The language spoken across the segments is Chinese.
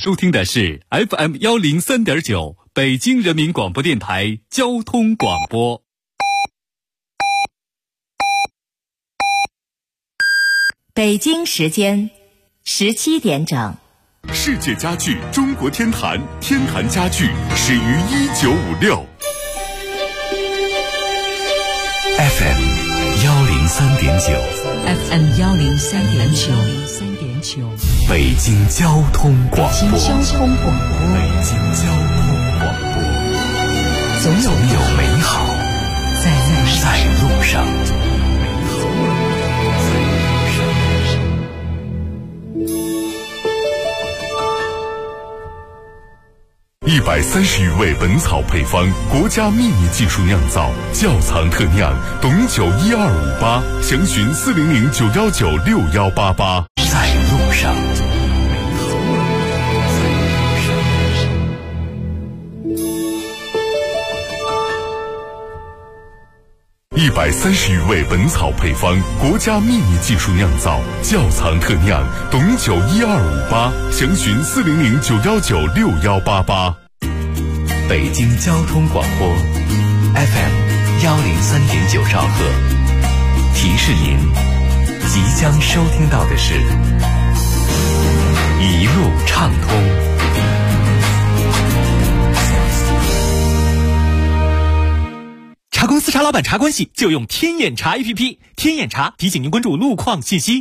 收听的是 FM103.9 北京人民广播电台交通广播。 北京时间17点整。 世界家具中国天坛，天坛家具始于1956。 FM 103.9 FM 103.9 北京交通广播。 北京交通广播，总有美好在路上。 130余味本草配方，国家秘密技术酿造，窖藏特酿，董酒12588，详询400919688。 在路上。 130余味本草配方，国家秘密技术酿造，窖藏特酿，董酒12588，详询400919688。 北京交通广播 FM 103.9兆赫，提示您即将收听到的是一路畅通。 茶公司茶老板茶关系就用天眼查 APP， 天眼查提醒您关注路况信息。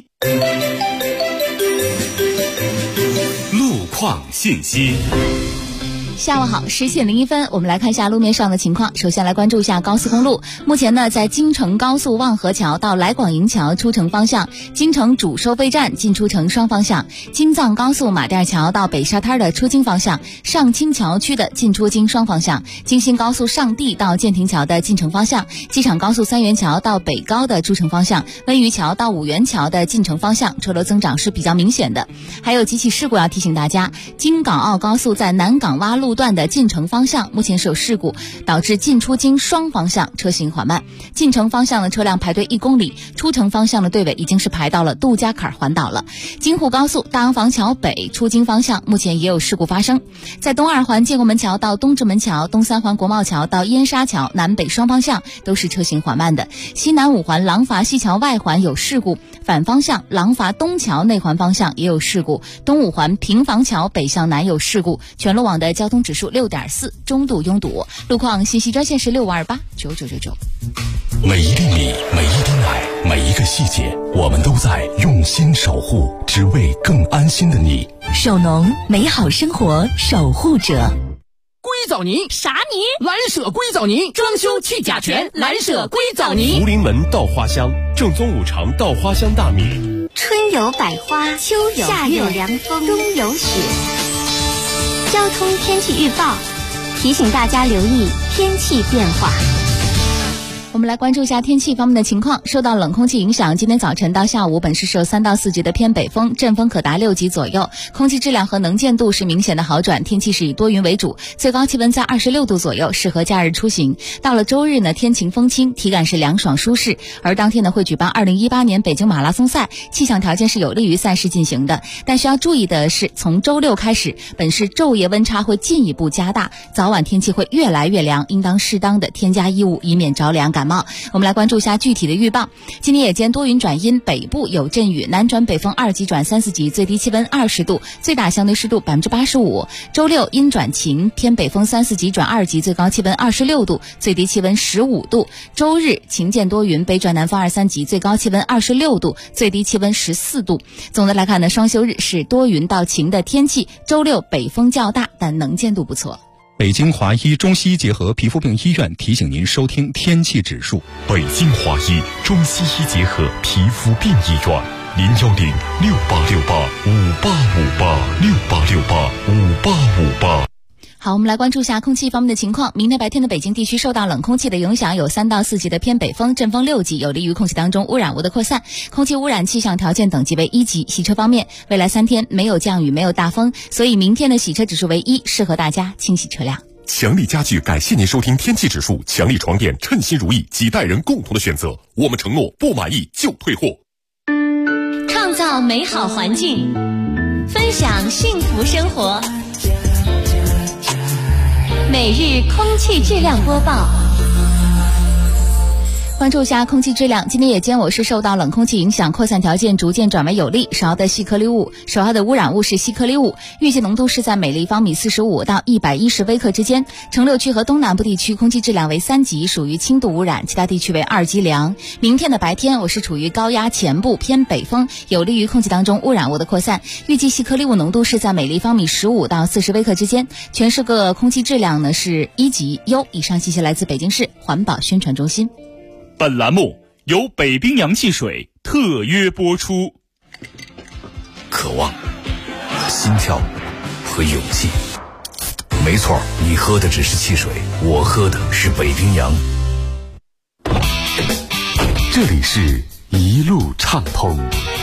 路况信息。 下午好，10点01分，我们来看一下路面上的情况。首先来关注一下高速公路，目前呢，在京承高速望河桥到来广营桥出城方向，京承主收费站进出城双方向，京藏高速马甸桥到北沙滩的出京方向，上清桥区的进出京双方向，京新高速上地到建亭桥的进城方向，机场高速三元桥到北高的出城方向，温榆桥到五元桥的进城方向，车流增长是比较明显的。还有几起事故要提醒大家，京港澳高速在南港洼路段的进城方向目前是有事故，导致进出京双方向车行缓慢，进城方向的车辆排队1公里，出城方向的队尾已经是排到了杜家坎环岛了。京沪高速大洋房桥北出京方向目前也有事故发生，在东二环建国门桥到东直门桥，东三环国贸桥到燕莎桥南北双方向都是车行缓慢的。西南五环廊坊西桥外环有事故，反方向廊坊东桥内环方向也有事故，东五环平房桥北向南有事故，全路网的交通指数6.4，中度拥堵。路况信息专线是65289999。 每一粒米，每一滴奶，每一个细节，我们都在用心守护，只为更安心的你。 手农，美好生活守护者。 硅藻泥啥泥？ 蓝舍硅藻泥，装修去甲醛，蓝舍硅藻泥。 福临门稻花香，正宗五常稻花香大米。 春有百花，秋有夏有凉风，冬有雪。交通天气预报提醒大家留意天气变化。 我们来关注一下天气方面的情况。受到冷空气影响，今天早晨到下午本市受3到4级的偏北风，阵风可达6级左右，空气质量和能见度是明显的好转，天气是以多云为主，最高气温在26度左右，适合假日出行。到了周日呢，天晴风轻，体感是凉爽舒适。而当天呢，会举办2018年北京马拉松赛，气象条件是有利于赛事进行的。但需要注意的是，从周六开始，本市昼夜温差会进一步加大，早晚天气会越来越凉，应当适当的添加衣物，以免着凉感冒。我们来关注一下具体的预报。今天夜间多云转阴，北部有阵雨，南转北风2级转3、4级，最低气温20度，最大相对湿度85%。周六阴转晴，偏北风3、4级转2级，最高气温26度，最低气温15度。周日晴间多云，北转南风2、3级，最高气温26度，最低气温14度。总的来看呢，双休日是多云到晴的天气，周六北风较大，但能见度不错。 北京华医中西医结合皮肤病医院提醒您收听天气指数。 北京华医中西医结合皮肤病医院，0106868585858，68685858。 好，我们来关注一下空气方面的情况。明天白天的北京地区受到冷空气的影响，有3到4级的偏北风，阵风6级，有利于空气当中污染物的扩散，空气污染气象条件等级为1级。洗车方面，未来3天没有降雨，没有大风，所以明天的洗车指数为1，适合大家清洗车辆。 强力家具感谢您收听天气指数，强力床垫称心如意，几代人共同的选择，我们承诺不满意就退货。 创造美好环境， 分享幸福生活。每日空气质量播报。 关注一下空气质量。今天夜间我市受到冷空气影响，扩散条件逐渐转为有利，首要的细颗粒物，首要的污染物是细颗粒物，预计浓度是在每立方米45到110微克之间。城六区和东南部地区空气质量为3级，属于轻度污染，其他地区为2级良。明天的白天我市处于高压前部偏北风，有利于空气当中污染物的扩散，预计细颗粒物浓度是在每立方米15到40微克之间。全市各空气质量呢是1级优。以上信息来自北京市环保宣传中心。 本栏目由北冰洋汽水特约播出。 渴望、心跳和勇气，没错，你喝的只是汽水，我喝的是北冰洋。 这里是一路畅通。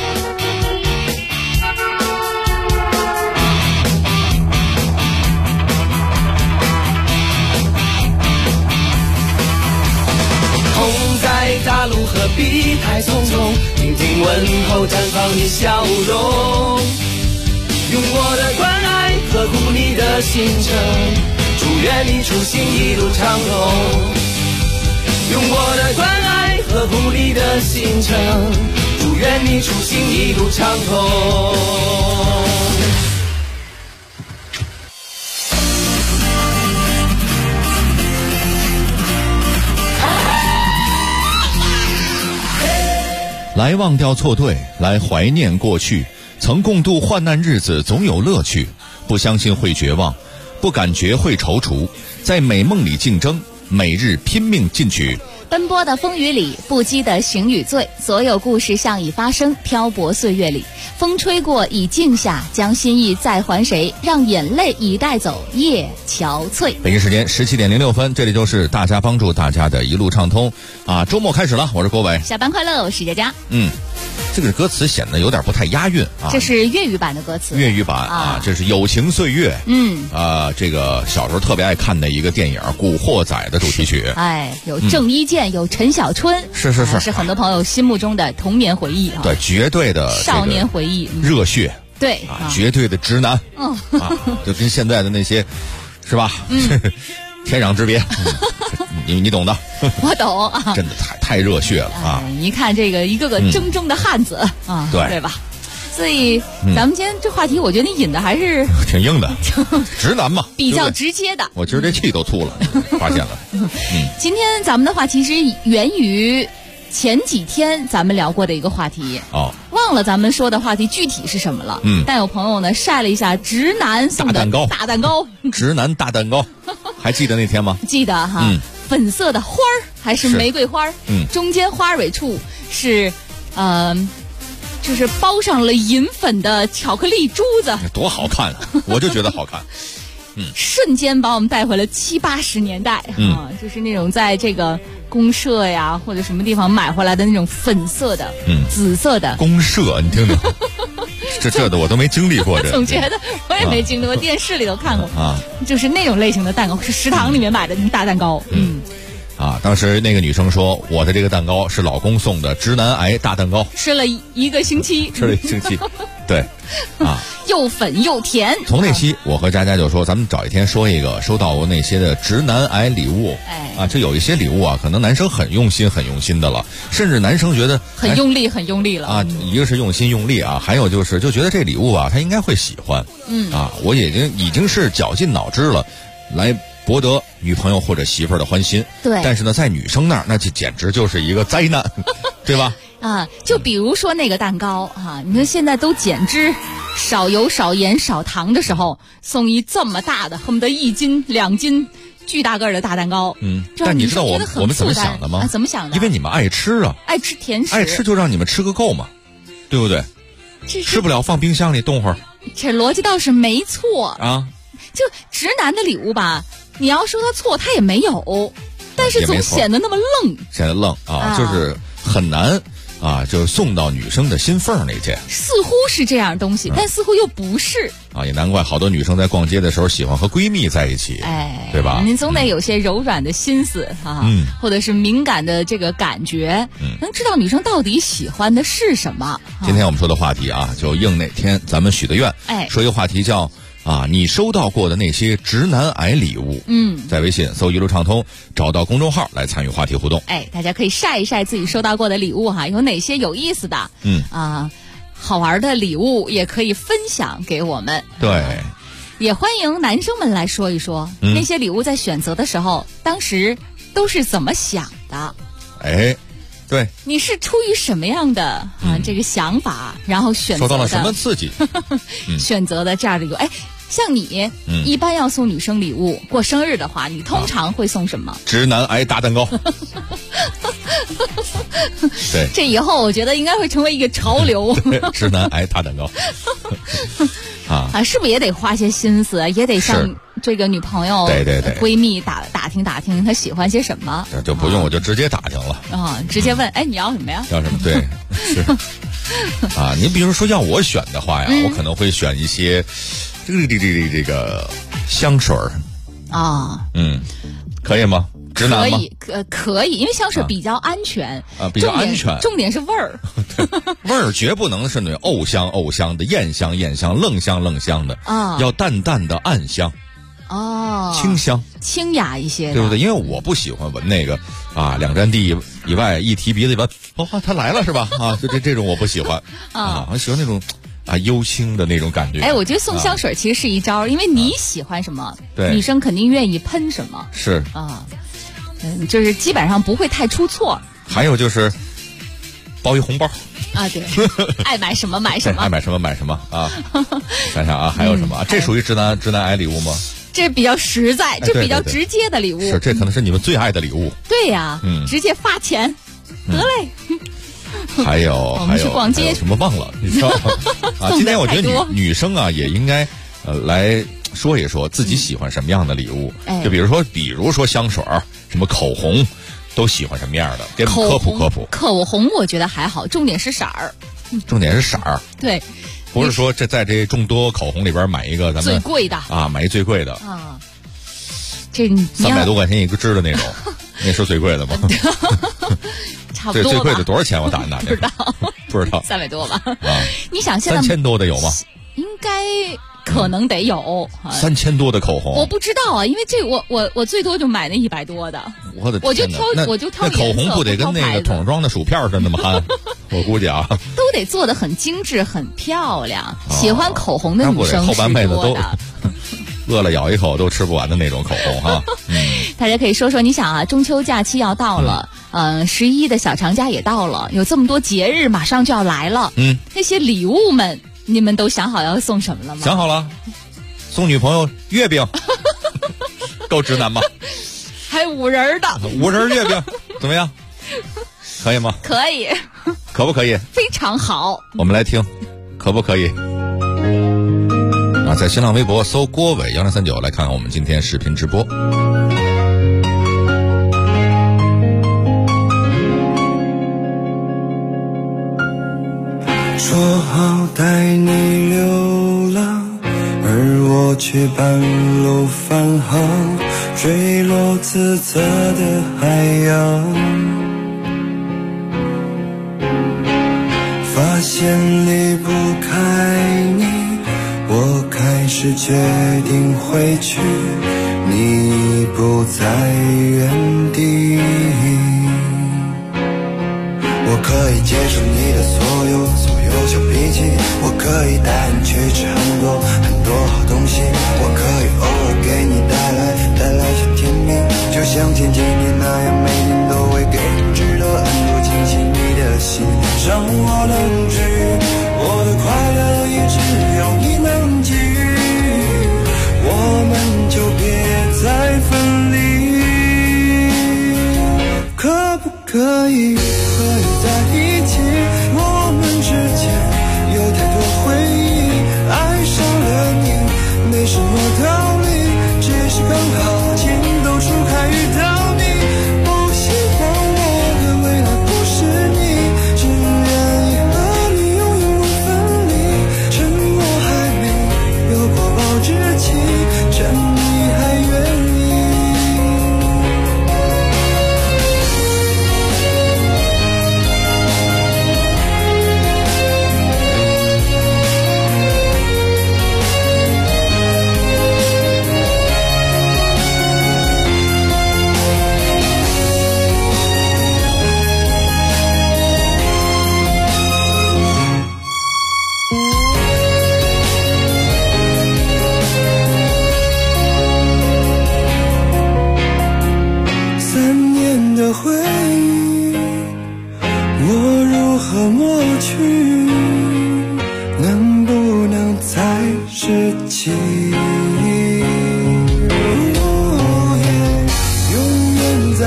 大路何必太匆匆，听听问候，绽放你笑容，用我的关爱呵护你的行程，祝愿你出行一路畅通。用我的关爱呵护你的行程，祝愿你出行一路畅通。 来忘掉错对，来怀念过去，曾共度患难日子总有乐趣，不相信会绝望，不感觉会踌躇，在美梦里竞争，每日拼命进取。 奔波的风雨里，不羁的行与醉，所有故事像已发生，漂泊岁月里，风吹过已静下，将心意再还谁？让眼泪已带走夜憔悴。 北京时间17点06分，这里就是大家帮助大家的一路畅通啊！周末开始了，我是郭伟。 下班快乐，我是佳佳。 这个歌词显得有点不太押韵啊。 这是粤语版的歌词。 粤语版啊，这是友情岁月。这个小时候特别爱看的一个电影《古惑仔》的主题曲。 有郑伊健，有陈小春， 是很多朋友心目中的童年回忆啊。 对，绝对的少年回忆， 热血。 对绝对的直男。就跟现在的那些，是吧？天壤之别。你懂的。 我懂啊。 真的太热血了啊！ 一看这个一个个铮铮的汉子啊，对吧？所以咱们今天这话题，我觉得你引的还是挺硬的，直男嘛， 比较直接的。 我今儿这气都粗了，发现了。 今天咱们的话题是源于前几天咱们聊过的一个话题忘了咱们说的话题具体是什么了。但有朋友呢晒了一下直男送的大蛋糕， 直男大蛋糕，还记得那天吗？ 记得哈。粉色的花儿还是玫瑰花儿，中间花蕊处是就是包上了银粉的巧克力珠子， 多好看啊！我就觉得好看。 瞬间把我们带回了70、80年代就是那种在这个公社呀或者什么地方买回来的那种粉色的、紫色的公社，你听听。这的我都没经历过。 我总觉得我也没经历过，电视里头看过就是那种类型的蛋糕，是食堂里面买的大蛋糕。 当时那个女生说，我的这个蛋糕是老公送的直男癌大蛋糕， 吃了一个星期。 对又粉又甜。 从那期我和佳佳就说，咱们找一天说一个收到过那些的直男癌礼物。这有一些礼物啊，可能男生很用心的了，甚至男生觉得很用力了一个是用心用力啊，还有就觉得这礼物啊他应该会喜欢。我已经是绞尽脑汁了来博得女朋友或者媳妇儿的欢心。 对， 但是呢在女生那儿那就简直就是一个灾难。对吧？ 就比如说那个蛋糕你说现在都减脂、少油、少盐、少糖的时候，送一这么大的，恨不得1斤、2斤巨大个的大蛋糕。 但你知道我们怎么想的吗？ 怎么想的？ 因为你们爱吃啊， 爱吃甜食， 爱吃就让你们吃个够嘛，对不对？吃不了放冰箱里冻会儿。 这逻辑倒是没错啊。 就直男的礼物吧，你要说他错，他也没有，但是总显得那么愣， 显得愣就是很难啊，就送到女生的心缝那件， 似乎是这样东西，但似乎又不是啊，也难怪好多女生在逛街的时候喜欢和闺蜜在一起， 哎， 对吧？ 您总得有些柔软的心思啊，或者是敏感的这个感觉，能知道女生到底喜欢的是什么。 今天我们说的话题啊，就应哪天咱们许的愿，说一个话题叫啊，你收到过的那些直男癌礼物，在微信搜一路畅通，找到公众号来参与话题互动。 哎，大家可以晒一晒自己收到过的礼物哈，有哪些有意思的，好玩的礼物也可以分享给我们。 对， 也欢迎男生们来说一说，那些礼物在选择的时候，当时都是怎么想的？ 哎，对， 你是出于什么样的这个想法，然后选择的？ 受到了什么刺激？ 选择的这样的一个，哎，像你，一般要送女生礼物，过生日的话，你通常会送什么？ 直男癌大蛋糕。对， 这以后我觉得应该会成为一个潮流。 直男癌大蛋糕。 是不是也得花些心思，也得向这个女朋友、 对闺蜜打听她喜欢些什么？ 就不用，我就直接打听了直接问，哎，你要什么呀？ 要什么？对，是您比如说要我选的话呀，我可能会选一些这个香水可以吗？直男吗？ 可以，因为香水比较安全比较安全。 重点是味儿， 味儿绝不能是那藕香的、艳香愣香的要淡淡的暗香清香清雅一些的， 对不对？因为我不喜欢闻那个两站地以外一提鼻子里边他来了是吧？这种我不喜欢我喜欢那种幽清的那种感觉。 哎，我觉得送香水其实是一招，因为你喜欢什么， 对， 女生肯定愿意喷什么， 是就是基本上不会太出错。 还有就是包一红包对，爱买什么买什么， 爱买什么买什么想想还有什么？这属于直男癌礼物吗？ 这比较实在，这比较直接的礼物。 是，这可能是你们最爱的礼物。 对呀，直接发钱，得嘞。 还有我们去逛街什么忘了？你知道吗？今天我觉得女生也应该来说一说自己喜欢什么样的礼物。就比如说香水什么口红，都喜欢什么样的？给我们科普科普。 口红我觉得还好，重点是色儿。 重点是色儿。 对， 不是说在这众多口红里边买一个咱们最贵的买一最贵的这 300多块钱一个支的那种，那是最贵的吗？ 差不多吧。 最贵的多少钱？我打不知道 300多吧。你想现在 3000多的有吗？ 应该可能得有 3000多的口红， 我不知道因为这我最多就买那100多的。 我的天哪， 我就挑那口红不得跟那个桶装的薯片似的那么憨？我估计都得做得很精致很漂亮。喜欢口红的女生后半辈子都的。 饿了咬一口都吃不完的那种口红大家可以说说，你想中秋假期要到了，11的小长假也到了，有这么多节日马上就要来了，那些礼物们你们都想好要送什么了吗？ 想好了，送女朋友月饼。够直男吗？ 还有5仁的 5仁月饼怎么样？可以吗？ 可以。 可不可以？ 非常好。 我们来听可不可以在新浪微博搜郭伟1039来看看我们今天视频直播。 说好带你流浪，而我却半路返航，坠落自责的海洋，发现离不开你，我开始决定回去，你不在原地。我可以接受你的所有小脾气，我可以带你去吃很多好东西，我可以偶尔给你带来些甜蜜，就像前几年那样，每年都会给你值得很多惊喜。你的心让我能治愈，我的快乐也只有你能给予，我们就别再分离。可不可以在一起？我们之间有太多回忆，爱上了你没什么道理，只是刚好情窦初开遇到你，不希望我的未来不是你，只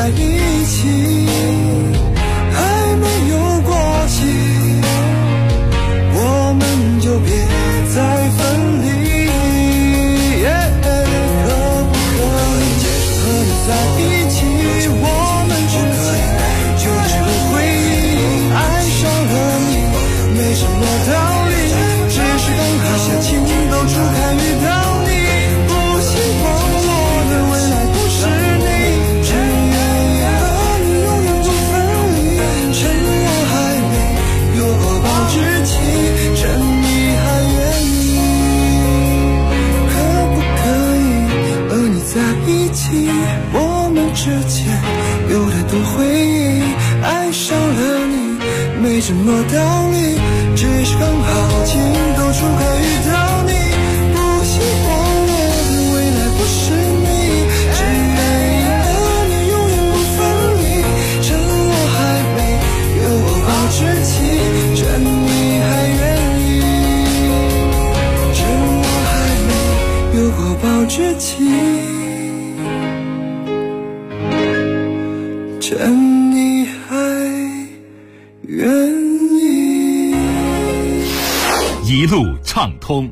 在一起，还没有过期，我们就别再分离。可不可以和你在一起？我们之间就这个回忆，爱上了你没什么道理，只是刚好情窦初开遇到你，不希望我的未来不是你，只愿意和你永远不分离，趁我还没有过保质期，趁你还愿意，可不可以和你在一起？我们之间有太多回忆，爱上了你没什么道理，只是刚好情窦初开遇到你，不希望我的未来不是你，只愿意和你永远不分离，趁我还没有过保质期，趁你还愿意，趁我还没有过保质期，趁你还愿意。 一路畅通。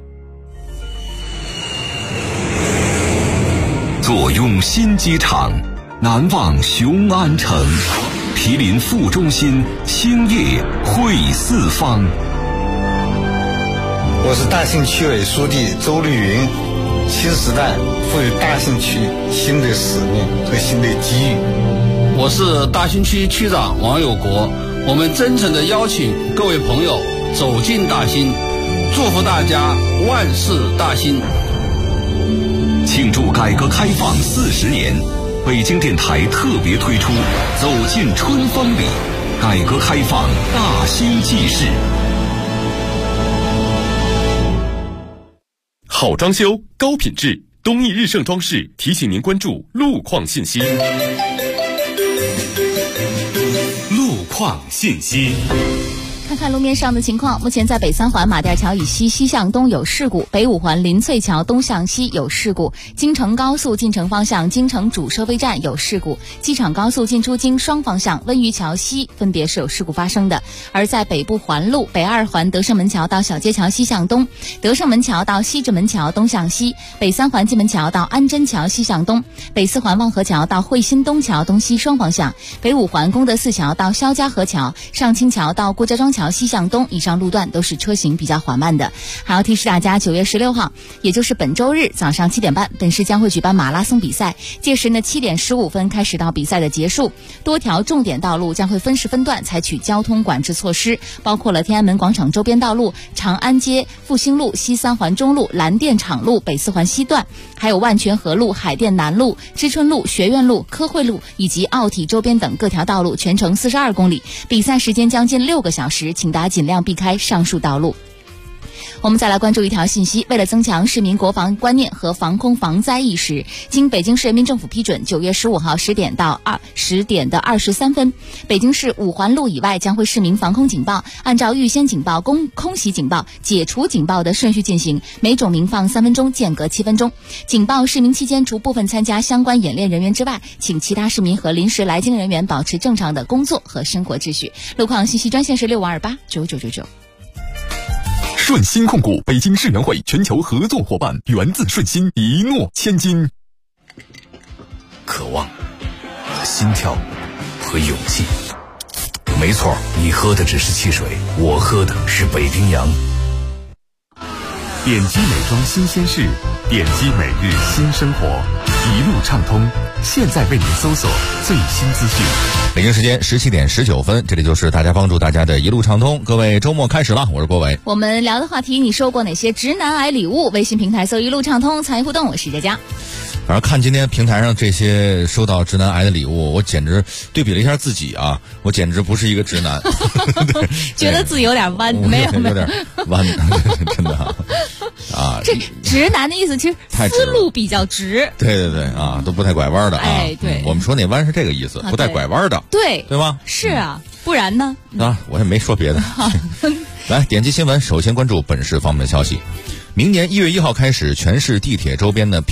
坐拥新机场，难忘雄安城，毗邻副中心，兴业汇四方。 我是大兴区委书记周绿云。新时代赋予大兴区新的使命和新的机遇。 我是大兴区区长王有国，我们真诚地邀请各位朋友走进大兴，祝福大家万事大兴。 庆祝改革开放40年，北京电台特别推出走进春风里，改革开放大兴纪事。 好装修高品质，东义日盛装饰提醒您关注路况信息。 路况信息。 看看路面上的情况，目前在北三环马甸桥以西西向东有事故，北五环林翠桥东向西有事故，京承高速进城方向京承主收费站有事故，机场高速进出京双方向温榆桥西分别是有事故发生的。而在北部环路北二环德胜门桥到小街桥西向东，德胜门桥到西直门桥东向西，北三环蓟门桥到安贞桥西向东，北四环望河桥到汇新东桥东西双方向，北五环功德寺桥到肖家河桥，上清桥到顾家庄桥西向东，以上路段都是车行比较缓慢的。还要提示大家，9月16号，也就是本周日早上7点半，本市将会举办马拉松比赛，届时呢7点15分开始到比赛的结束。多条重点道路将会分时分段采取交通管制措施，包括了天安门广场周边道路、长安街、复兴路、西三环中路、蓝电厂路、北四环西段，还有万泉河路、海淀南路、知春路、学院路、科汇路以及奥体周边等各条道路，全程42公里，比赛时间将近6个小时，请大家尽量避开上述道路。我们再来关注一条信息，为了增强市民国防观念和防空防灾意识，经北京市人民政府批准，9月15号10点到10点的23分，北京市五环路以外将会市民防空警报按照预先警报、空袭警报、解除警报的顺序进行，每种鸣放3分钟，间隔7分钟。警报市鸣期间，除部分参加相关演练人员之外，请其他市民和临时来京人员保持正常的工作和生活秩序。路况信息专线是65289999。 顺鑫控股北京世园会全球合作伙伴，源自顺鑫，一诺千金。 渴望、心跳和勇气。没错，你喝的只是汽水，我喝的是北冰洋。 点击美妆新鲜事，点击每日新生活，一路畅通。现在为您搜索最新资讯。 北京时间17点19分，这里就是大家帮助大家的一路畅通。各位，周末开始了，我是郭伟。 我们聊的话题，你收过哪些直男癌礼物？微信平台搜一路畅通，参与互动，我是佳佳。 反正看今天平台上这些收到直男癌的礼物，我简直对比了一下自己啊，我简直不是一个直男。 觉得自己有点弯，没有点弯，真的啊。 这直男的意思其实思路比较直。 对啊，都不带拐弯的啊。 哎，对， 我们说那弯是这个意思，不带拐弯的。 对吧？ 是啊，不然呢？ 啊，我也没说别的。来，点击新闻，首先关注本市方面的消息。明年1月1号开始，全市地铁周边的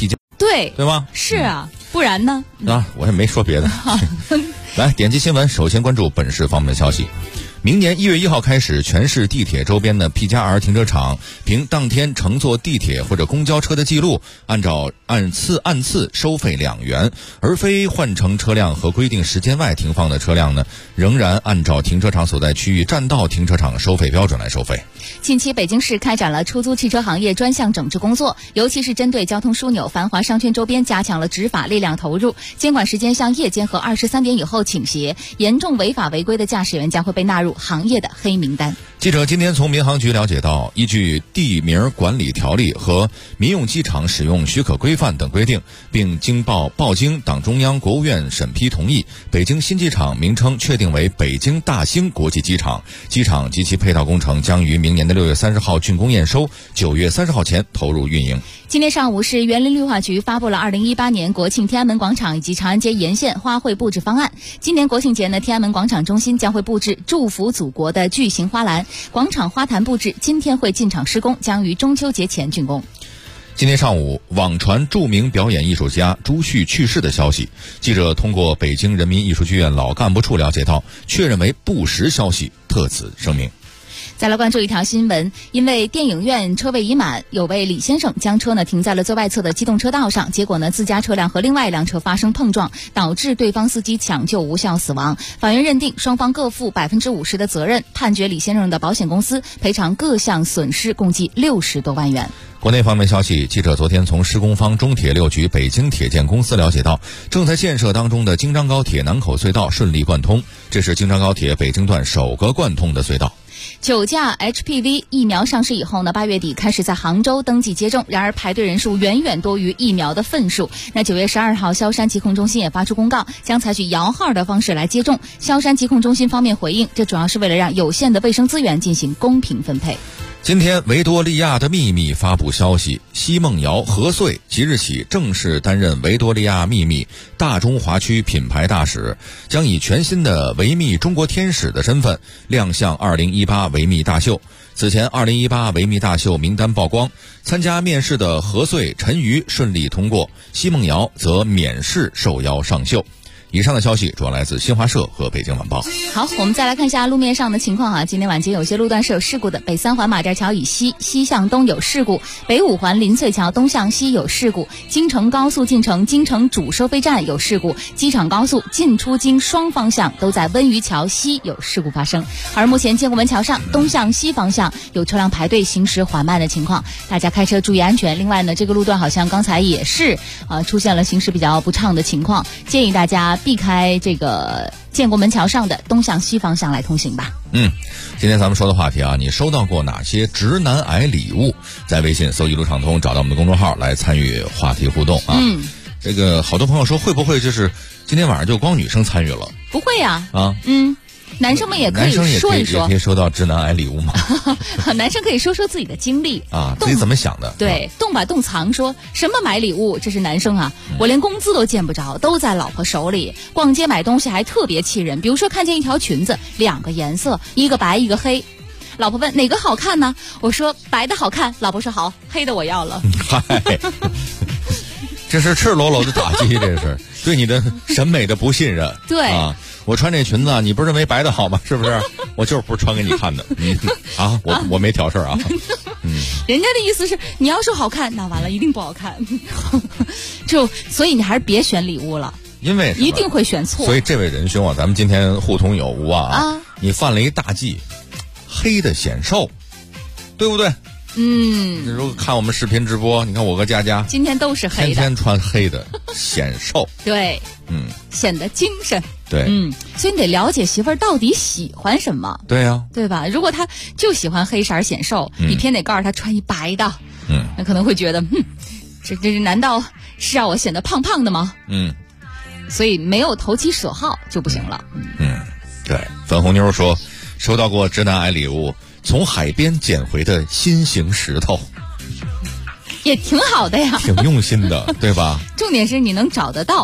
对， 对吧？ 是啊，不然呢？ 啊，我也没说别的。来，点击新闻，首先关注本市方面的消息。明年1月1号开始，全市地铁周边的 P+R 停车场凭当天乘坐地铁或者公交车的记录，按次收费2元，而非换乘车辆和规定时间外停放的车辆呢，仍然按照停车场所在区域占道停车场收费标准来收费。 近期北京市开展了出租汽车行业专项整治工作，尤其是针对交通枢纽、繁华商圈周边加强了执法力量投入，监管时间向夜间和23点以后倾斜，严重违法违规的驾驶员将会被纳入行业的黑名单。 记者今天从民航局了解到，依据地名管理条例和民用机场使用许可规范等规定，并经报经党中央、国务院审批同意，北京新机场名称确定为北京大兴国际机场。机场及其配套工程将于明年的6月30号竣工验收，9月30号前投入运营。 今天上午，市园林绿化局发布了2018年国庆天安门广场以及长安街沿线花卉布置方案。今年国庆节呢，天安门广场中心将会布置祝福祖国的巨型花篮，广场花坛布置今天会进场施工，将于中秋节前竣工。 今天上午，网传著名表演艺术家朱旭去世的消息，记者通过北京人民艺术剧院老干部处了解到，确认为不实消息，特此声明。 再来关注一条新闻，因为电影院车位已满，有位李先生将车停在了最外侧的机动车道上，结果自家车辆和另外一辆车发生碰撞，导致对方司机抢救无效死亡。法院认定双方各负50%的责任，判决李先生的保险公司赔偿各项损失共计60多万元。 国内方面消息，记者昨天从施工方中铁6局北京铁建公司了解到，正在建设当中的京张高铁南口隧道顺利贯通，这是京张高铁北京段首个贯通的隧道。 9价 HPV 疫苗上市以后呢，8月底开始在杭州登记接种，然而排队人数远远多于疫苗的份数。那9月12号，萧山疾控中心也发出公告，将采取摇号的方式来接种。萧山疾控中心方面回应，这主要是为了让有限的卫生资源进行公平分配。 今天，维多利亚的秘密发布消息，奚梦瑶何穗即日起正式担任维多利亚秘密大中华区品牌大使，将以全新的维密中国天使的身份亮相2018维密大秀。此前2018维密大秀名单曝光，参加面试的何穗、陈瑜顺利通过，奚梦瑶则免试受邀上秀。以上的消息主要来自新华社和北京晚报。 好，我们再来看一下路面上的情况啊。今天晚间有些路段是有事故的，北三环马甸桥以西向东有事故，北五环林翠桥东向西有事故，京承高速进城京承主收费站有事故，机场高速进出京双方向都在温榆桥西有事故发生。而目前建国门桥上东向西方向有车辆排队行驶缓慢的情况，大家开车注意安全。另外呢，这个路段好像刚才也是出现了行驶比较不畅的情况，建议大家避开这个建国门桥上的东向西方向来通行吧。 今天咱们说的话题啊，你收到过哪些直男癌礼物？在微信搜一路畅通，找到我们的公众号来参与话题互动啊。这个好多朋友说会不会就是今天晚上就光女生参与了？ 不会呀。男生们也可以说一说， 也可以收到直男癌礼物吗？ 男生可以说说自己的经历啊，自己怎么想的？ 对，动把动藏，说什么买礼物，这是男生啊，我连工资都见不着，都在老婆手里。逛街买东西还特别气人，比如说看见一条裙子，2个颜色，一个白一个黑，老婆问哪个好看呢？我说白的好看，老婆说好，黑的我要了。 嗨，这是赤裸裸的打击，这是对你的审美的不信任。 对啊。我穿这裙子啊，你不是认为白的好吗？是不是？我就是不是穿给你看的。我没挑事儿啊。 人家的意思是你要说好看，那完了一定不好看。所以你还是别选礼物了， 因为一定会选错。 所以这位仁兄啊，咱们今天互通有无啊。你犯了一大忌，黑的显瘦，对不对？你如果看我们视频直播，你看我和佳佳今天都是黑的， 天天穿黑的，显瘦。 对，显得精神。 对， 所以你得了解媳妇儿到底喜欢什么。 对呀， 对吧？如果她就喜欢黑色显瘦，你偏得告诉她穿一白的，那可能会觉得，这难道是让我显得胖胖的吗？所以没有投其所好就不行了。 对。粉红妞说，收到过直男癌礼物，从海边捡回的心形石头， 也挺好的呀， 挺用心的，对吧？ 重点是你能找得到。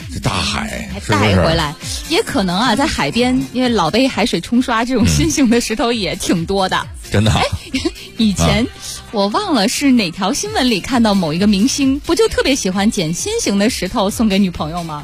这大海还带回来，也可能啊，在海边，因为老被海水冲刷，这种新型的石头也挺多的。 真的、 以前、我忘了是哪条新闻里看到某一个明星，不就特别喜欢捡新型的石头送给女朋友吗？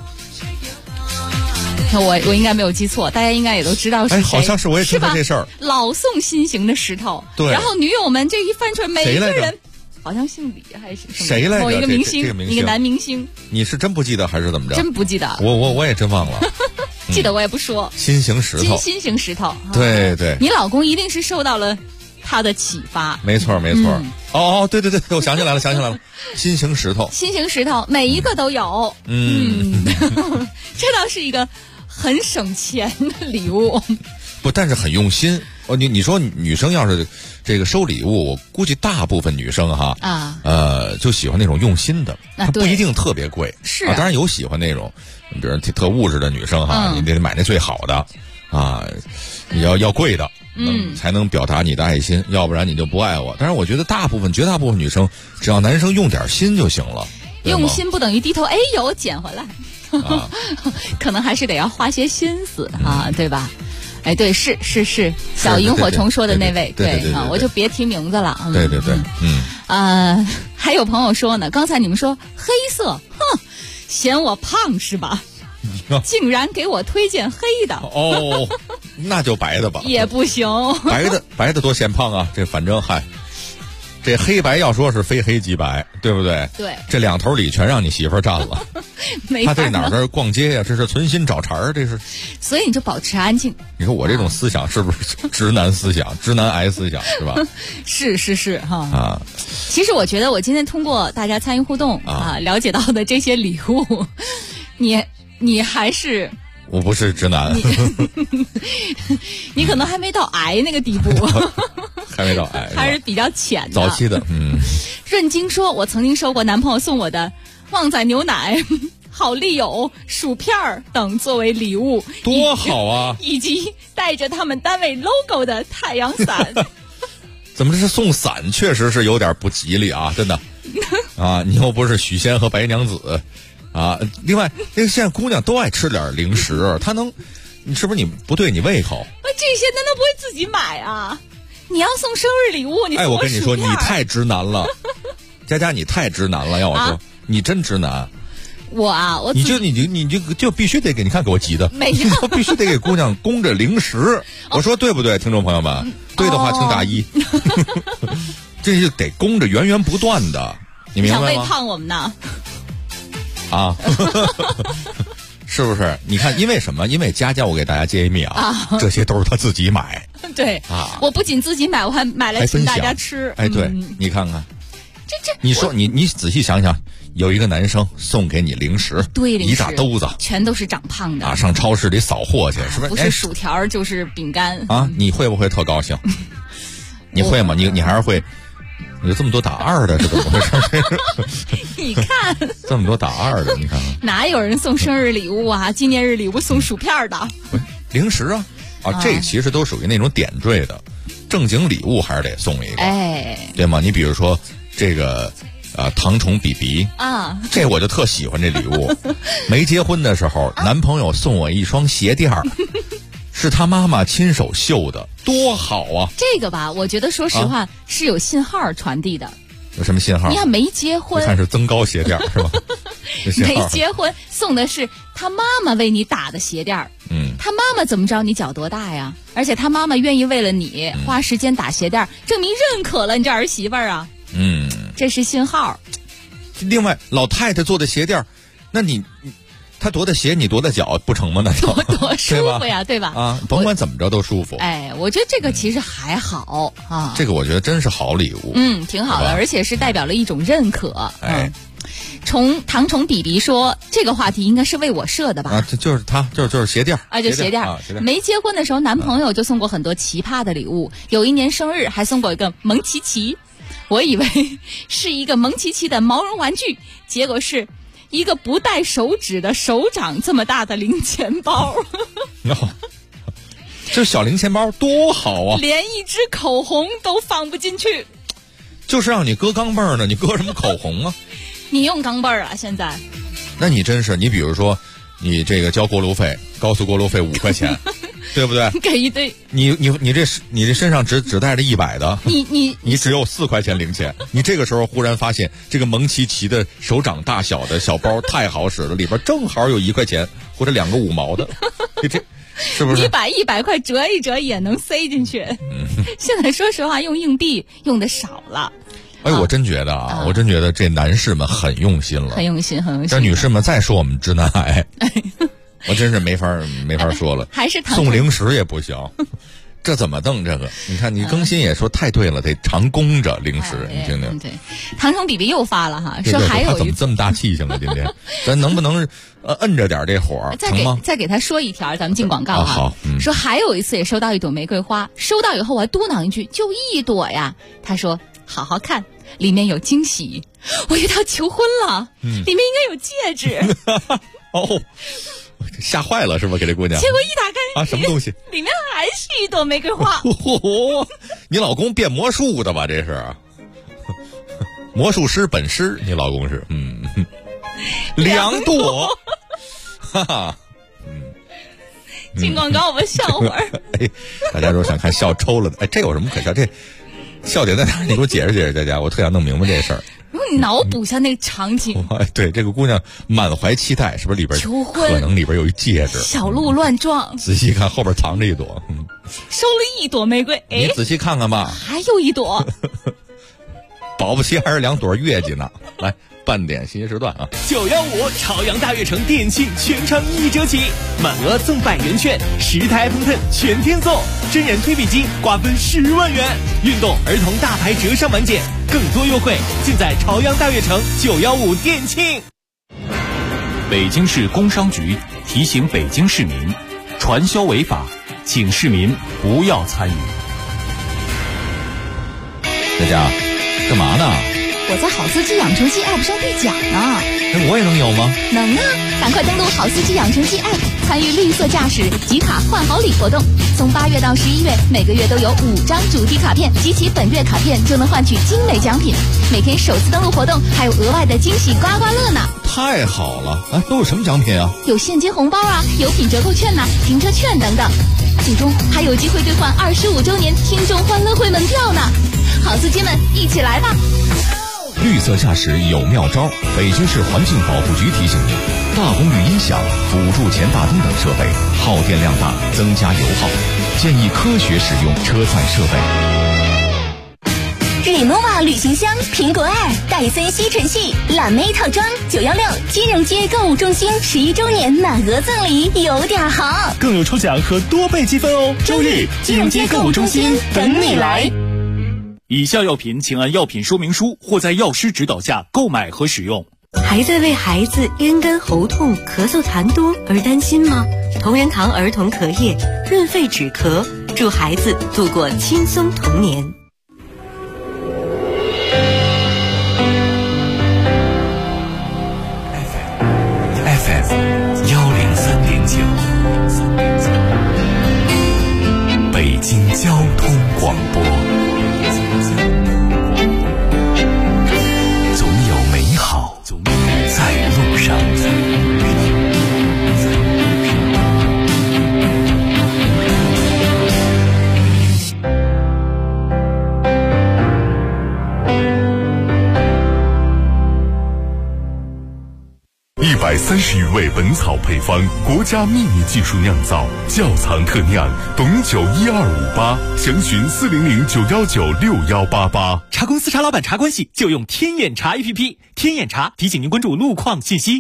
我应该没有记错，大家应该也都知道是谁。 好像是我也知道这事儿。 老送新型的石头， 对。 然后女友们这一翻出来，每一个人好像姓李还是什么？ 谁来着？ 某一个明星， 一个男明星。 你是真不记得还是怎么着？ 真不记得。 我也真忘了。 记得我也不说。 新型石头。 新型石头。 对对。 你老公一定是受到了他的启发。 没错。对，我想起来了，新型石头。 新型石头每一个都有。这倒是一个很省钱的礼物。 不，但是很用心。你说女生要是这个收礼物，我估计大部分女生就喜欢那种用心的，它不一定特别贵。 是当然有喜欢那种，比如特物质的女生你得买那最好的你要贵的，才能表达你的爱心，要不然你就不爱我。但是我觉得绝大部分女生，只要男生用点心就行了。 用心不等于低头，有捡回来。可能还是得要花些心思对吧？对，是小萤火虫说的那位， 对， 我就别提名字了。 对， 还有朋友说呢，刚才你们说黑色，嫌我胖是吧？竟然给我推荐黑的那就白的吧， 也不行。 白的多显胖啊，这反正这黑白要说是非黑即白，对不对？ 对， 这两头里全让你媳妇儿占了。他这哪儿逛街呀？这是存心找茬儿，这是。 所以你就保持安静。 你说我这种思想是不是直男思想、直男癌思想是吧？ 是其实我觉得我今天通过大家参与互动了解到的这些礼物，你还是。 我不是直男。 你可能还没到癌那个地步。 还没到癌， 还是比较浅的。 早期的。 润晶说，我曾经收过男朋友送我的旺仔牛奶、好丽友、薯片等作为礼物， 多好啊！ 以及带着他们单位 logo 的太阳伞。 怎么这是送伞？确实是有点不吉利啊，真的。你又不是许仙和白娘子。另外，现在姑娘都爱吃点零食，你是不是你不对你胃口？ 这些难道不会自己买啊？你要送生日礼物， 我跟你说，你太直男了，佳，你太直男了。要我说，你真直男。 你就必须得给你看，给我急的， 没有， 必须得给姑娘供着零食。我说对不对，听众朋友们？对的话，请打1。这就得供着源源不断的，你明白吗？ 想喂胖我们呢？ 是不是？你看，因为什么？因为佳，我给大家揭秘这些都是他自己买。 对我不仅自己买，我还买来请大家吃。 对，你看看， 这， 你说你仔细想想，有一个男生送给你零食，一大兜子， 全都是长胖的上超市里扫货去，是不是？ 不是薯条就是饼干你会不会特高兴？你会吗？你还是会？有这么多打2的，是怎么回事？ 你看， 这么多打2的，你看看， 哪有人送生日礼物纪念日礼物送薯片的？ 零食这其实都属于那种点缀的，正经礼物还是得送一个，对吗？你比如说这个糖虫 BB 这我就特喜欢这礼物。没结婚的时候，男朋友送我一双鞋垫儿。是他妈妈亲手绣的，多好啊！ 这个吧，我觉得说实话是有信号传递的。 有什么信号？ 你看没结婚， 你看是增高鞋垫是吧？ 没结婚送的是他妈妈为你打的鞋垫。他妈妈怎么知道你脚多大呀？而且他妈妈愿意为了你花时间打鞋垫，证明认可了你这儿媳妇儿这是信号。 另外，老太太做的鞋垫，那他跺的鞋，你跺的脚，不成吗？那多舒服呀，对吧？ 甭管怎么着都舒服。 我觉得这个其实还好这个我觉得真是好礼物。 挺好的，而且是代表了一种认可。糖虫比比说，这个话题应该是为我设的吧？ 就是他，就是鞋垫就鞋垫没结婚的时候，男朋友就送过很多奇葩的礼物。有一年生日还送过一个蒙奇奇，我以为是一个蒙奇奇的毛绒玩具，结果是一个不带手指的手掌这么大的零钱包。 这小零钱包多好啊！ 连一支口红都放不进去。 就是让你搁钢镚呢，你搁什么口红啊？ 你用钢镚啊？现在？ 那你真是，你比如说， 你这个交过路费，高速过路费5块钱，对不对？ 给一堆。 你这身上只带着100的，你只有4块钱零钱。你这个时候忽然发现，这个蒙奇奇的手掌大小的小包太好使了，里边正好有1块钱或者2个5毛的，这是不是？ 你把100块折一折也能塞进去。现在说实话，用硬币用的少了。 哎，我真觉得我真觉得这男士们很用心了， 很用心。 这女士们再说我们直男癌，我真是没法说了。 还是送零食也不行，这怎么弄这个？你看你更新也说太对了，得常供着零食，你听听。 对，唐城比比又发了哈，说还有他怎么这么大气性了？今天咱能不能摁着点这火，成吗？ 再给他说一条，咱们进广告哈。 好， 说还有一次也收到一朵玫瑰花，收到以后我还嘟囔一句：“就1朵呀。”他说：“好好看。”里面有惊喜，我以为他要求婚了，里面应该有戒指。 哦，吓坏了是吧？给这姑娘。 结果一打开什么东西？ 里面还是一朵玫瑰花。 你老公变魔术的吧？这是魔术师本师，你老公是2朵，哈哈， 进广告我们笑会儿。 哎，大家如果想看笑抽了的，哎，这有什么可笑？这笑点在哪？你给我解释解释，佳佳，我特想弄明白这事儿。 你脑补下那个场景。 对，这个姑娘满怀期待，是不是里边求婚？ 可能里边有一戒指。 小鹿乱撞。 仔细看后边藏着一朵。 收了1朵玫瑰， 你仔细看看吧。 还有1朵。 保不齐还是2朵月季呢。来。半点信息时段啊 ！915朝阳大悦城店庆全程1折起，满额赠100元券，10台iPhone X全天送，真人推背机瓜分10万元，运动儿童大牌折上满减，更多优惠尽在朝阳大悦城915店庆。 北京市工商局提醒北京市民，传销违法，请市民不要参与。 大家干嘛呢？ 我在好司机养成记 App 上兑奖呢。 那我也能有吗？ 能啊！赶快登录好司机养成记 App， 参与绿色驾驶集卡换好礼活动。从8月到11月，每个月都有5张主题卡片，集齐本月卡片就能换取精美奖品。每天首次登录活动还有额外的惊喜刮刮乐呢！ 太好了！哎，都有什么奖品啊？ 有现金红包啊，有品折扣券呐，停车券等等。最终还有机会兑换25周年听众欢乐会门票呢！好司机们，一起来吧！ 绿色驾驶有妙招，北京市环境保护局提醒您：大功率音响、辅助前大灯等设备耗电量大，增加油耗，建议科学使用车载设备。 Renova 旅行箱、苹果2、戴森吸尘器、蓝莓套装，916金融街购物中心11周年满额赠礼，有点好， 更有抽奖和多倍积分哦！ 周日金融街购物中心等你来。 以下药品请按药品说明书或在药师指导下购买和使用。 还在为孩子咽干喉痛、咳嗽痰多而担心吗？同仁堂儿童咳液润肺止咳，祝孩子度过轻松童年。 FM 103.9，北京交通广播。总有美好在路上。 130余味本草配方，国家秘密技术酿造，窖藏特酿，董酒12588，详询400-919-6188。 茶公司茶老板茶关系就用天眼茶 APP， 天眼茶提醒您关注路况信息。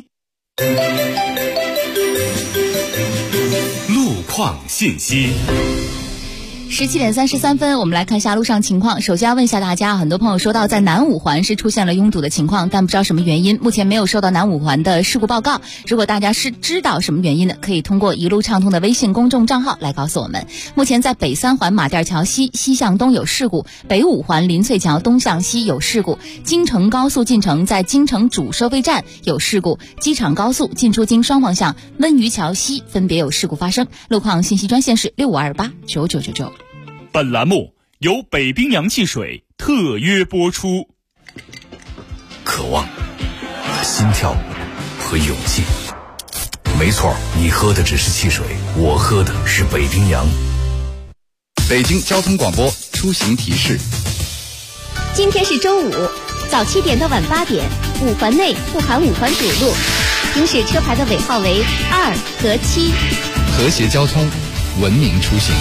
路况信息。 17点33分，我们来看一下路上情况。首先要问一下大家，很多朋友说到在南五环是出现了拥堵的情况，但不知道什么原因，目前没有收到南五环的事故报告。如果大家是知道什么原因的，可以通过一路畅通的微信公众账号来告诉我们。目前在北三环马甸桥西西向东有事故，北五环林翠桥东向西有事故，京承高速进城在京承主收费站有事故，机场高速进出京双方向温榆桥西分别有事故发生。路况信息专线是65289999。 本栏目由北冰洋汽水特约播出。 渴望和心跳和勇气， 没错，你喝的只是汽水，我喝的是北冰洋。 北京交通广播出行提示： 今天是周五，早7点到晚8点，5环内不含5环堵路，行驶车牌的尾号为2和7。 和谐交通，文明出行。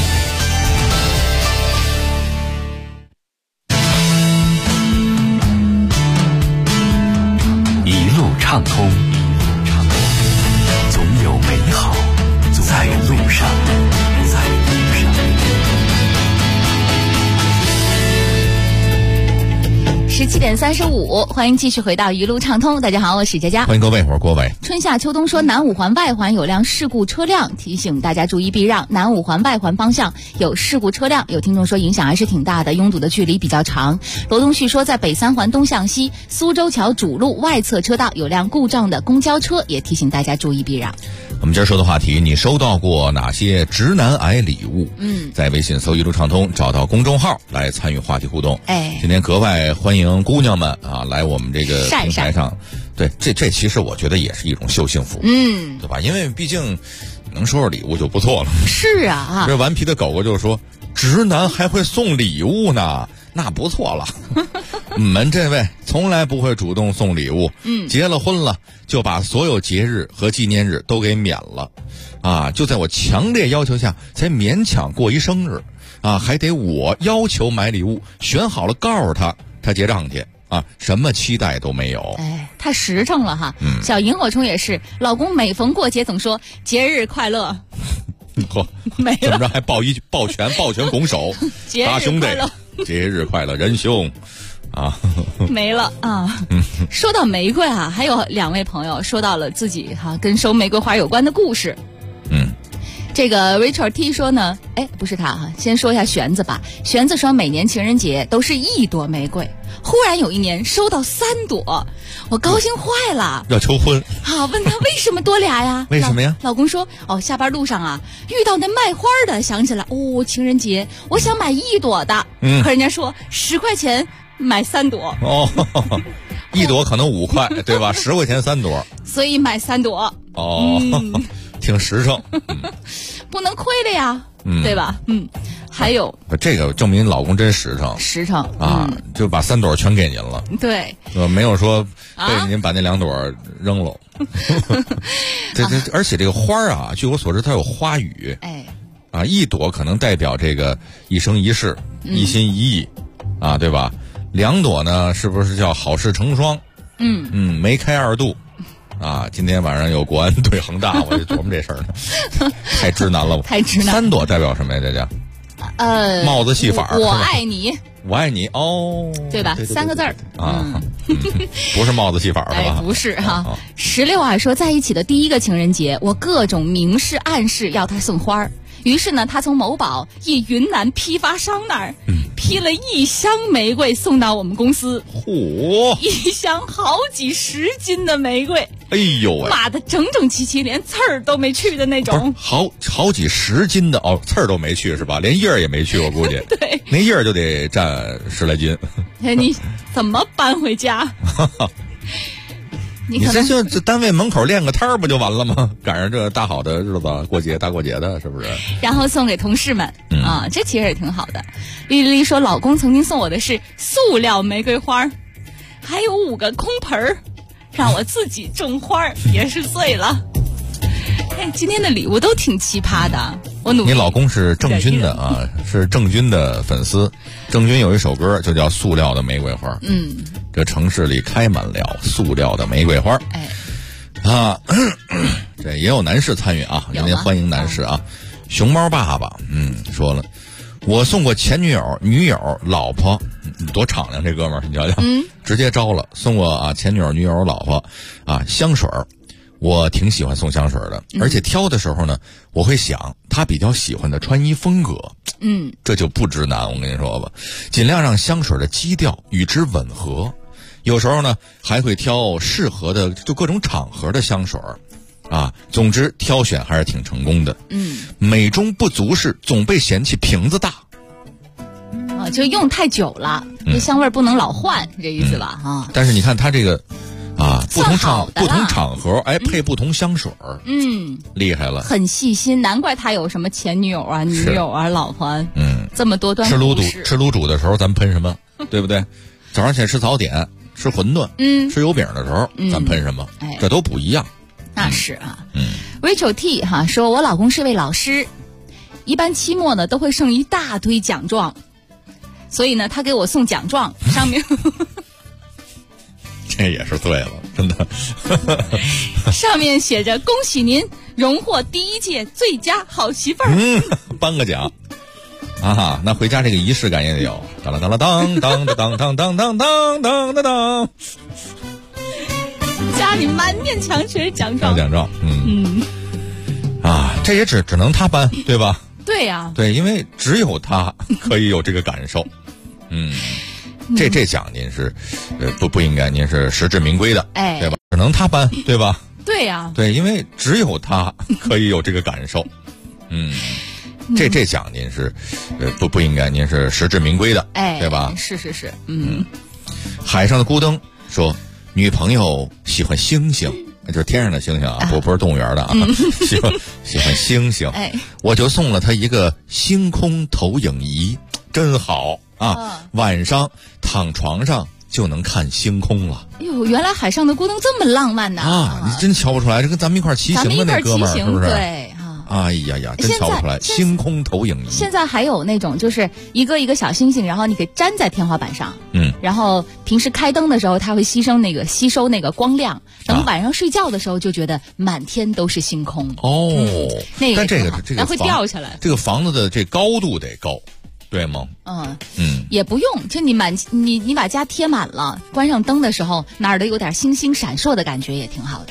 一路畅通，总有美好在路上。 17点35，欢迎继续回到一路畅通。大家好，我是佳佳， 欢迎各位，我是郭伟。 春夏秋冬说南5环外环有辆事故车辆，提醒大家注意避让。南5环外环方向有事故车辆，有听众说影响还是挺大的，拥堵的距离比较长。罗东旭说在北3环东向西苏州桥主路外侧车道有辆故障的公交车，也提醒大家注意避让。 我们今儿说的话题，你收到过哪些直男癌礼物？在微信搜一路畅通，找到公众号来参与话题互动。今天格外欢迎姑娘们啊来我们这个平台上。对，这其实我觉得也是一种秀幸福，对吧？因为毕竟能收着礼物就不错了。 是啊， 这顽皮的狗狗就说，直男还会送礼物呢，那不错了。你们这位从来不会主动送礼物，结了婚了就把所有节日和纪念日都给免了，啊，就在我强烈要求下才勉强过一生日，啊，还得我要求买礼物，选好了告诉他结账去。啊，什么期待都没有， 太实诚了哈。小萤火虫也是，老公每逢过节总说节日快乐，没了， 怎么着还抱拳拱手，大兄弟，节日快乐，仁兄，啊， 没了啊。说到玫瑰啊，还有2位朋友说到了自己跟收玫瑰花有关的故事。这个 Richard T 说呢，不是他先说一下玄子吧。玄子说每年情人节都是1朵玫瑰，忽然有一年收到3朵，我高兴坏了， 要求婚。 问他为什么多俩呀？ 为什么呀？ 老公说下班路上遇到那卖花的，想起来情人节我想买1朵的，可人家说10块钱买3朵。 1朵可能5块，对吧？10块钱3朵， 所以买3朵。 挺实诚， 不能亏了呀，对吧？还有这个证明老公真实诚啊，就把3朵全给您了， 对， 没有说被您把那2朵扔了。而且这个花啊，据我所知，它有花语，1朵可能代表这个一生一世、一心一意，啊，对吧？2朵呢，是不是叫好事成双？梅开2度。啊，今天晚上有国安对恒大，我就琢磨这事儿呢，太直男了， 太直男。 3朵代表什么呀？这叫帽子戏法， 我爱你， 我爱你哦， 对吧？3个字儿啊，不是帽子戏法是吧？ 不是哈。16说在一起的第1个情人节，我各种明示暗示要他送花儿。于是呢，他从某宝一云南批发商那儿批了1箱玫瑰送到我们公司。1箱好几10斤的玫瑰， 哎呦喂， 码的整整齐齐，连刺儿都没去的那种。 好几10斤的刺儿都没去是吧？连叶儿也没去，我估计。 对， 那叶儿就得占10来斤。 你怎么搬回家？ 你这就单位门口练个摊儿不就完了吗？赶上这大好的日子，大过节的，是不是？ 然后送给同事们啊，这其实也挺好的。丽丽说，老公曾经送我的是塑料玫瑰花，还有5个空盆儿，让我自己种花，也是醉了。今天的礼物都挺奇葩的，我努力。 你老公是郑钧的啊，是郑钧的粉丝。郑钧有一首歌就叫《塑料的玫瑰花》。这城市里开满了塑料的玫瑰花。这也有男士参与啊，今天欢迎男士啊。熊猫爸爸，说了，我送过前女友、女友、老婆，多敞亮这哥们儿，你瞧瞧，直接招了。送过前女友、女友、老婆香水儿。我挺喜欢送香水的，而且挑的时候呢，我会想他比较喜欢的穿衣风格，这就不直男，我跟你说吧，尽量让香水的基调与之吻合。有时候呢，还会挑适合的就各种场合的香水啊。总之挑选还是挺成功的。美中不足是总被嫌弃瓶子大。 就用太久了，这香味不能老换，这意思吧？ 但是你看他这个啊，不同场合，哎，配不同香水儿，厉害了， 很细心，难怪他有什么前女友啊、女友啊、老婆，这么多段吃卤煮的时候，咱喷什么，对不对？早上起来吃早点，吃馄饨，吃油饼的时候，咱喷什么？这都不一样。 那是啊，Rachel T 哈说，我老公是位老师，一般期末呢都会剩一大堆奖状，所以呢，他给我送奖状，上面。 这也是对了，真的。 上面写着恭喜您荣获第1届最佳好媳妇儿。 颁个奖啊！那回家这个仪式感也得有。当当当当当当当当当当当当。 家里满面墙全是奖状。 奖状，这也只能他颁，对吧？ 对呀。 对，因为只有他可以有这个感受。这奖您是，不应该，您是实至名归的，对吧？只能他颁，对吧？ 对呀。 对，因为只有他可以有这个感受。这奖您是，不应该，您是实至名归的，对吧？ 是。 海上的孤灯说，女朋友喜欢星星，就是天上的星星啊，不是动物园的啊，喜欢星星，我就送了她一个星空投影仪，真好。晚上躺床上就能看星空了。哎呦，原来海上的孤灯这么浪漫呐！ 你真瞧不出来，这跟咱们一块骑行的那哥们儿是不是？ 对哎呀，真瞧不出来。星空投影仪现在还有那种，就是一个一个小星星，然后你给粘在天花板上，然后平时开灯的时候，它会吸收那个光亮，等晚上睡觉的时候就觉得满天都是星空。 但这个会掉下来。 这个房子的这高度得高。对吗？ 也不用，就你把家贴满了，关上灯的时候，哪儿都有点星星闪烁的感觉，也挺好的。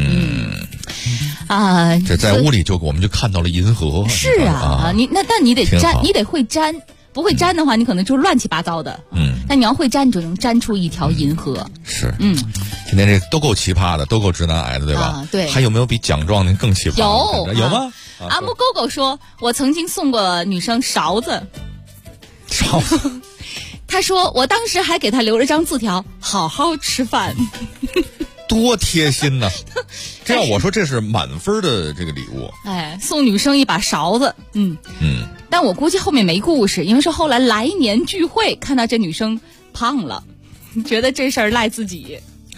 这在屋里我们就看到了银河。 是啊，但你得粘，你得会粘，不会粘的话，你可能就乱七八糟的。但你要会粘，你就能粘出一条银河。 是。今天这都够奇葩的，都够直男癌的，对吧？ 对。 还有没有比奖状的更奇葩的？有吗？ 阿木狗狗说，我曾经送过女生勺子。他说我当时还给他留了张字条，好好吃饭。 多贴心呢！这样我说这是满分的这个礼物。 送女生一把勺子。但我估计后面没故事，因为是后来来年聚会看到这女生胖了，觉得这事儿赖自己。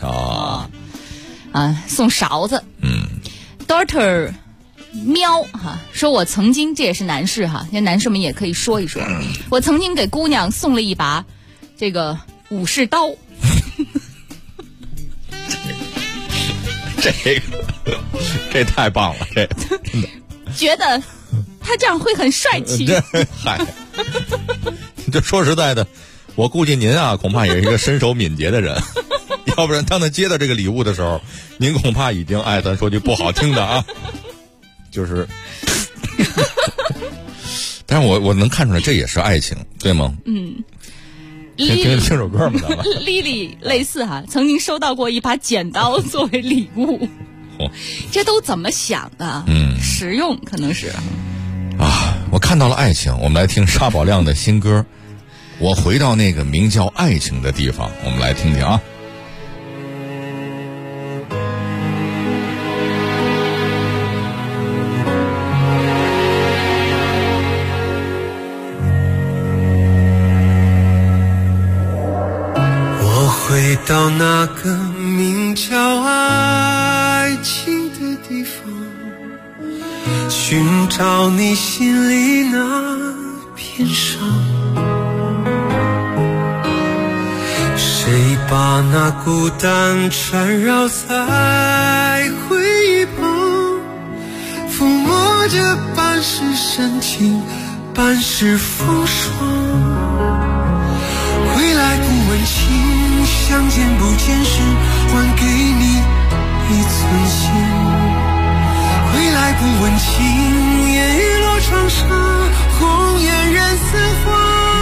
送勺子。Daughter喵说我曾经，这也是男士哈，那男士们也可以说一说，我曾经给姑娘送了一把这个武士刀。 这太棒了，这觉得他这样会很帅气。 这说实在的，我估计您啊恐怕也是一个身手敏捷的人，要不然当他接到这个礼物的时候，您恐怕已经咱说句不好听的啊。就是，但是我能看出来，这也是爱情，对吗？听首歌嘛，咱们。 Lily 类似曾经收到过一把剪刀作为礼物，这都怎么想的？实用可能是。 我看到了爱情，我们来听沙宝亮的新歌。我回到那个名叫爱情的地方，我们来听听啊。 回到那个名叫爱情的地方，寻找你心里那片伤。谁把那孤单缠绕在回忆旁，抚摸着半是深情，半是风霜。回来不问情，相见不见时，还给你一寸心。回来不问情，烟雨落长沙，红颜染丝花。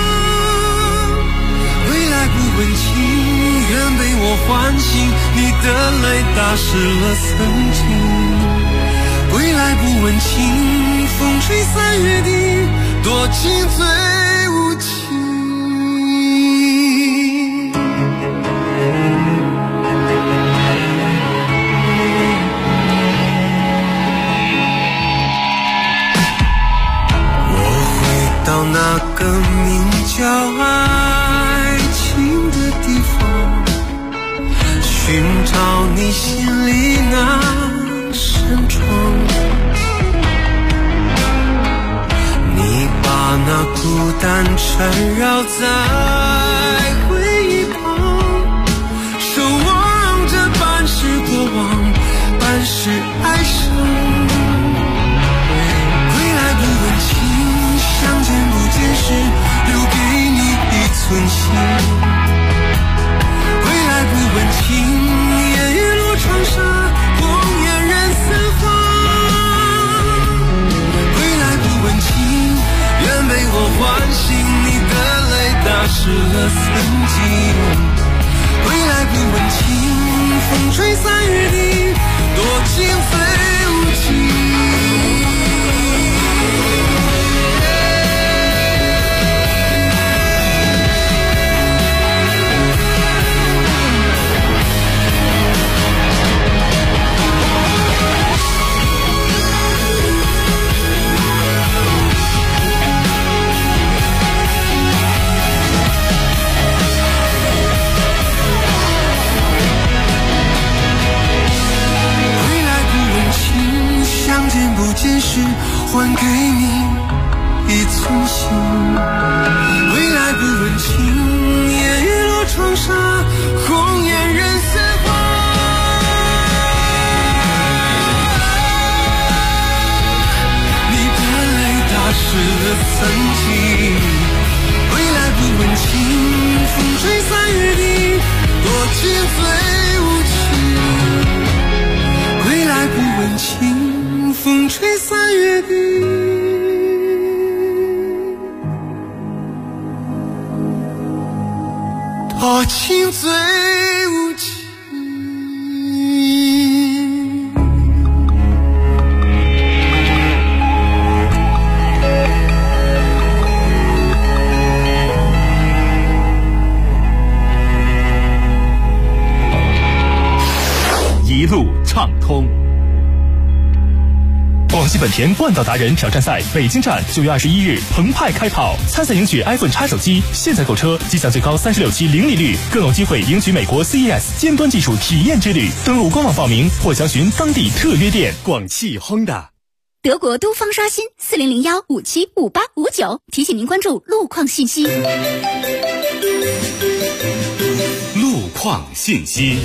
回来不问情，愿被我唤醒，你的泪打湿了曾经。回来不问情，风吹散约定，多情最无情。 那个名叫爱情的地方，寻找你心里那扇窗。你把那孤单缠绕在回忆旁，守望着半是过往，半是哀伤。不问情，相见不见时，留给你一寸心。归来不问情，烟雨落长沙，红颜人四方。归来不问情，愿被我唤醒，你的泪打湿了曾经。归来不问情，风吹散雨滴，多情非无情。相见不见时，还给你一寸心。归来不问情，烟雨落长沙，红颜人四方。你的泪打湿了曾经。归来不问情，风吹散雨滴，多情最无情。归来不问情，风吹散月底，多情最无情。 一路畅通。广西本田冠道达人挑战赛北京站9月21日澎湃开跑，参赛赢取 iPhone X 手机，现在购车即享最高36期零利率，更有机会赢取美国 CES 尖端技术体验之旅。登录官网报名或详询当地特约店。广汽 Honda。 德国都方刷新4001575859，提醒您关注路况信息。 路况信息。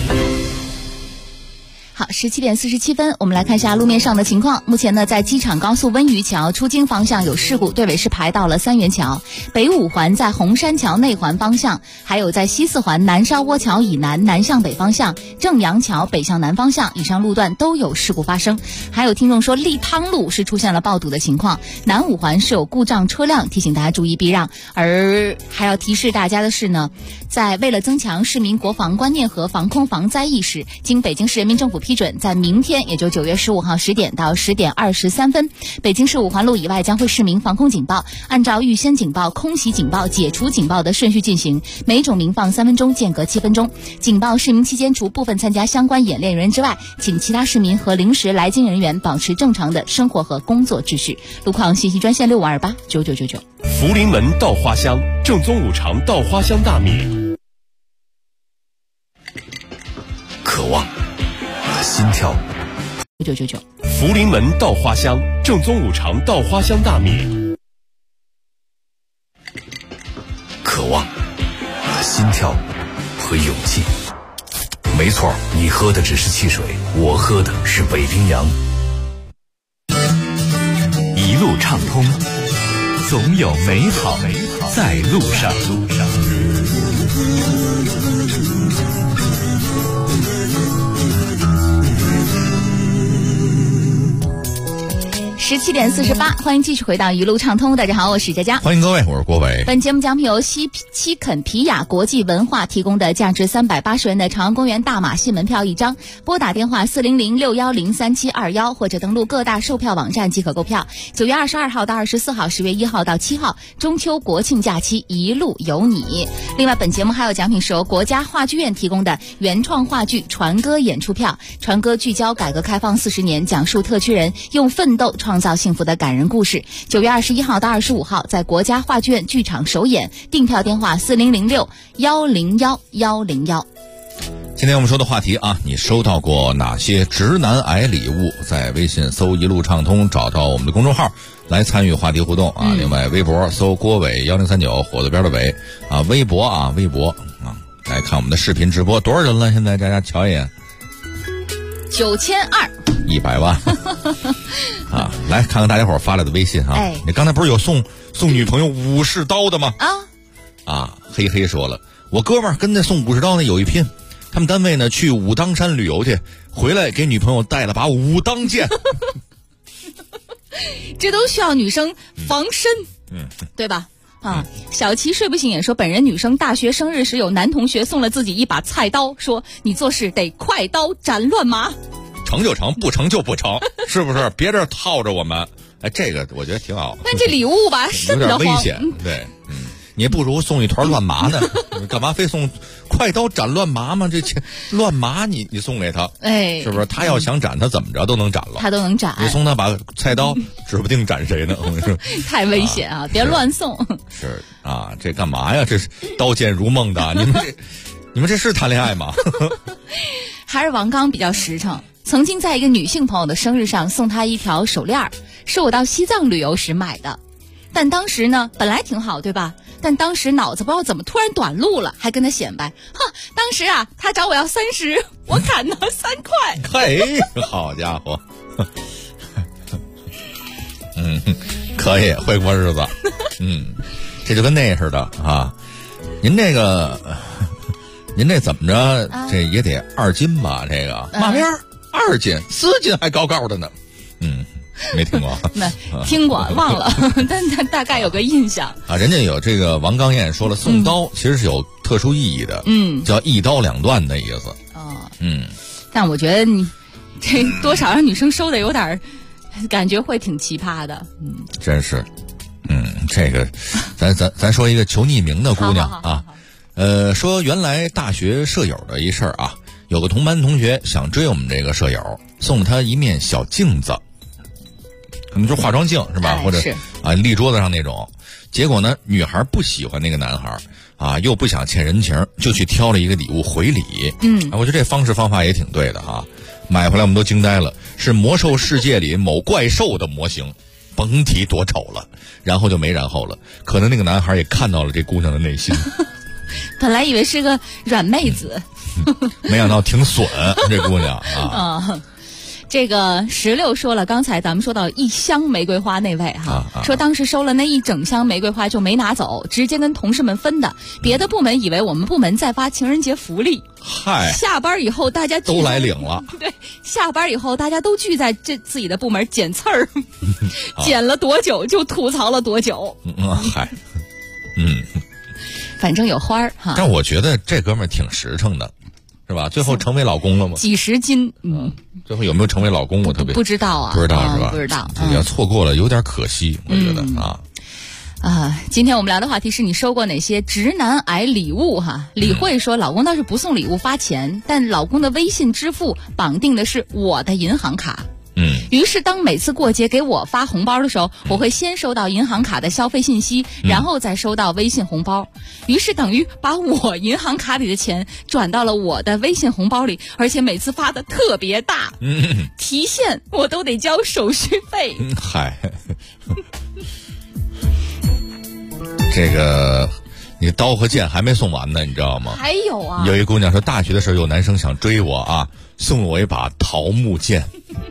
好，17点47分，我们来看一下路面上的情况。目前呢，在机场高速温榆桥出京方向有事故，队尾是排到了三元桥。北五环在红山桥内环方向，还有在西四环南沙窝桥以南南向北方向，正阳桥北向南方向，以上路段都有事故发生。还有听众说立汤路是出现了爆堵的情况，南五环是有故障车辆，提醒大家注意避让。而还要提示大家的是呢，为了增强市民国防观念和防空防灾意识，经北京市人民政府批准，在明天也就9月15号10点到10点23分，北京市五环路以外将会市鸣防空警报，按照预先警报、空袭警报、解除警报的顺序进行，每种鸣放3分钟，间隔7分钟。警报市鸣期间，除部分参加相关演练人员之外，请其他市民和临时来京人员保持正常的生活和工作秩序。路况信息专线6528999999。 福临门稻花香，正宗五常稻花香大米。 渴望我的心跳 999。 福临门稻花香，正宗五常稻花香大米。 渴望我的心跳和勇气。没错，你喝的只是汽水，我喝的是北冰洋。 一路畅通，总有美好在路上。 17点48，欢迎继续回到一路畅通。大家好，我是佳佳。 欢迎各位，我是郭伟。 本节目奖品由西肯皮雅国际文化提供的价值380元的长安公园大马戏门票1张，拨打电话400-610-3721或者登录各大售票网站即可购票。9月22号到24号，10月1号到7号，中秋国庆假期一路有你。另外，本节目还有奖品是由国家话剧院提供的原创话剧传歌演出票。传歌聚焦改革开放40年，讲述特区人用奋斗创创造幸福的感人故事。9月21号到25号在国家话剧院剧场首演，订票电话4006-101-101。 今天我们说的话题啊，你收到过哪些直男癌礼物？在微信搜一路畅通，找到我们的公众号来参与话题互动啊。另外微博搜郭伟1039，火字边的伟啊，微博啊来看我们的视频直播，多少人了？现在大家瞧一眼 ，9200，100 万啊！来看看大家伙发来的微信啊。你刚才不是有送女朋友武士刀的吗？黑黑说了，我哥们儿跟那送武士刀那有一拼。他们单位呢去武当山旅游去，回来给女朋友带了把武当剑。 这都需要女生防身，对吧？小齐睡不醒也说，本人女生大学生日时有男同学送了自己一把菜刀，说你做事得快刀斩乱麻， 成就成，不成就不成，是不是？别这套着我们，这个我觉得挺好。 但这礼物吧， 有点危险，对，你不如送一团乱麻呢，干嘛非送快刀斩乱麻吗？这乱麻你送给他，是不是？他要想斩，他怎么着都能斩了， 他都能斩。 你送他把菜刀，指不定斩谁呢。我跟你说， 太危险别乱送。 是啊，这干嘛呀？这是刀剑如梦的，你们这是谈恋爱吗？ 还是王刚比较实诚，曾经在一个女性朋友的生日上送她一条手链，是我到西藏旅游时买的。但当时呢，本来挺好，对吧？但当时脑子不知道怎么突然短路了，还跟他显摆，当时他找我要30，我砍他3块。 嘿，好家伙，可以会过日子，这就跟那似的啊。您这怎么着？这也得2斤吧？这个马面2斤，4斤还高高的呢。没听过， 听过忘了，但大概有个印象啊。人家有这个王刚燕说了，送刀其实是有特殊意义的，叫一刀两断的意思。 但我觉得你这多少让女生收的有点感觉会挺奇葩的。 真是，这个咱说一个求匿名的姑娘啊，说原来大学舍友的一事儿啊，有个同班同学想追我们这个舍友，送了他一面小镜子。可能就是化妆镜是吧？或者立桌子上那种。结果呢，女孩不喜欢那个男孩又不想欠人情，就去挑了一个礼物回礼。我觉得这方法也挺对的啊。买回来我们都惊呆了，是魔兽世界里某怪兽的模型，甭提多丑了。然后就没然后了。可能那个男孩也看到了这姑娘的内心。 本来以为是个软妹子， 没想到挺损这姑娘啊。 这个16说了，刚才咱们说到1箱玫瑰花那位说当时收了那1整箱玫瑰花就没拿走，直接跟同事们分的。别的部门以为我们部门在发情人节福利，下班以后大家都来领了。 对，下班以后大家都聚在自己的部门捡刺儿，捡了多久就吐槽了多久。反正有花但我觉得这哥们儿挺实诚的。是吧？最后成为老公了吗？ 几十斤， 最后有没有成为老公？我特别不知道啊， 不知道是吧？ 不知道， 要错过了有点可惜，我觉得今天我们聊的话题是你收过哪些直男癌礼物李慧说，老公倒是不送礼物发钱，但老公的微信支付绑定的是我的银行卡。于是当每次过节给我发红包的时候，我会先收到银行卡的消费信息，然后再收到微信红包，于是等于把我银行卡里的钱转到了我的微信红包里，而且每次发的特别大，提现我都得交手续费。 这个你刀和剑还没送完呢，你知道吗？ 还有啊， 有一姑娘说，大学的时候有男生想追我送了我一把桃木剑。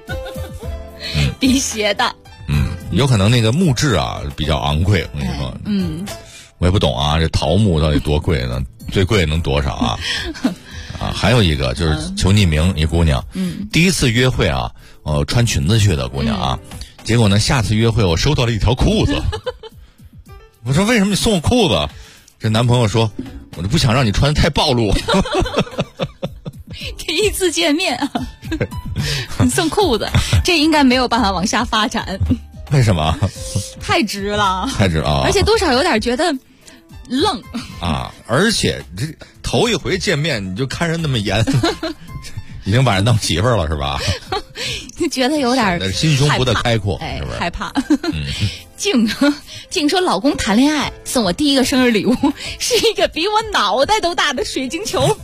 辟邪的。 有可能那个木质比较昂贵，我跟你说。我也不懂这桃木到底多贵呢？最贵能多少还有一个就是求匿名，一姑娘，第一次约会穿裙子去的姑娘结果呢，下次约会我收到了一条裤子。我说为什么你送我裤子？这男朋友说，我就不想让你穿得太暴露。 第一次见面送裤子，这应该没有办法往下发展。 为什么？ 太直了， 而且多少有点觉得愣而且这头一回见面你就看人那么严，已经把人当媳妇儿了是吧？ 觉得有点心胸不得开阔，是不是？ 害怕。静说老公谈恋爱送我第一个生日礼物是一个比我脑袋都大的水晶球。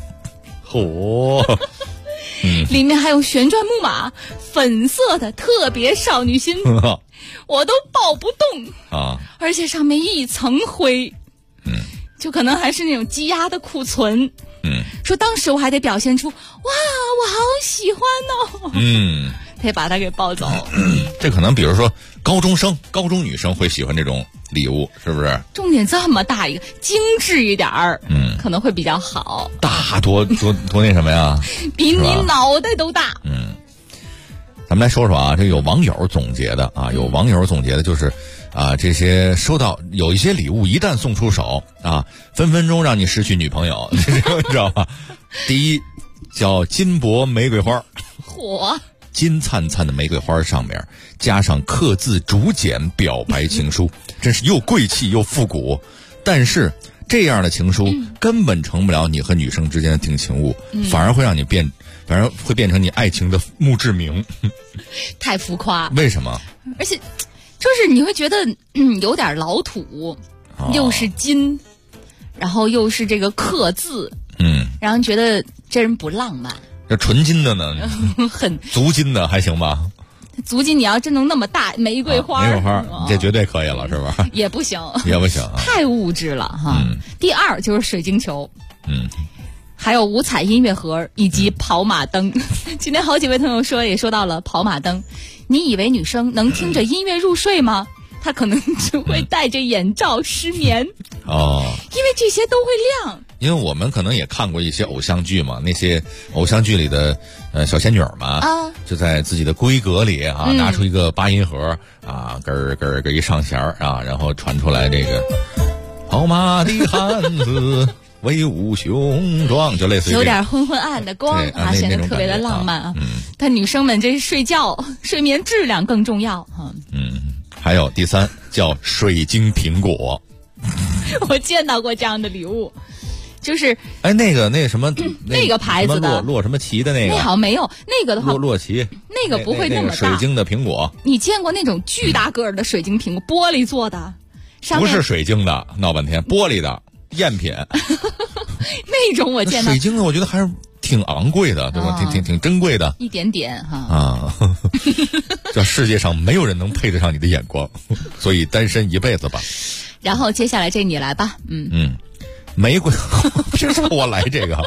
里面还有旋转木马，粉色的，特别少女心，我都抱不动啊！而且上面一层灰，就可能还是那种积压的库存。说当时我还得表现出哇，我好喜欢哦。得把它给抱走。 这可能比如说高中女生会喜欢这种礼物，是不是？重点这么大一个，精致一点儿，可能会比较好。 大多那什么呀？ 比你脑袋都大。 咱们来说说啊，这有网友总结的啊，就是啊，这些收到有一些礼物一旦送出手啊，分分钟让你失去女朋友，你知道吧？第一叫金箔玫瑰花，金灿灿的玫瑰花上面加上刻字竹简表白情书，真是又贵气又复古。但是这样的情书根本成不了你和女生之间的定情物，反而会会变成你爱情的墓志铭。 太浮夸。 为什么？ 而且就是你会觉得有点老土，又是金，然后又是这个刻字，让人觉得这人不浪漫。 这纯金的呢？ 很足金的还行吧？ 足金你要真能那么大玫瑰花， 玫瑰花你这绝对可以了，是吧？ 也不行，太物质了哈。第二就是水晶球，还有五彩音乐盒以及跑马灯。今天好几位朋友也说到了跑马灯。你以为女生能听着音乐入睡吗？她可能只会戴着眼罩失眠因为这些都会亮。 因为我们可能也看过一些偶像剧嘛，那些偶像剧里的小仙女嘛，就在自己的闺阁里拿出一个八音盒咯咯一上弦然后传出来这个跑马的汉子威武雄壮，就类似于有点昏昏暗的光显得特别的浪漫但女生们这睡眠质量更重要还有第三叫水晶苹果。 我见到过这样的礼物，就是那个什么那个牌子的洛什么奇的那个， 那好像没有那个的话， 洛奇那个不会那么大。 水晶的苹果， 你见过那种巨大个儿的水晶苹果，玻璃做的？ 不是水晶的，闹半天玻璃的赝品。 那种我见到水晶的，我觉得还是挺昂贵的，对吧？挺珍贵的， 一点点哈叫世界上没有人能配得上你的眼光，所以单身一辈子吧。 然后接下来这你来吧， 玫瑰，这是我来这个。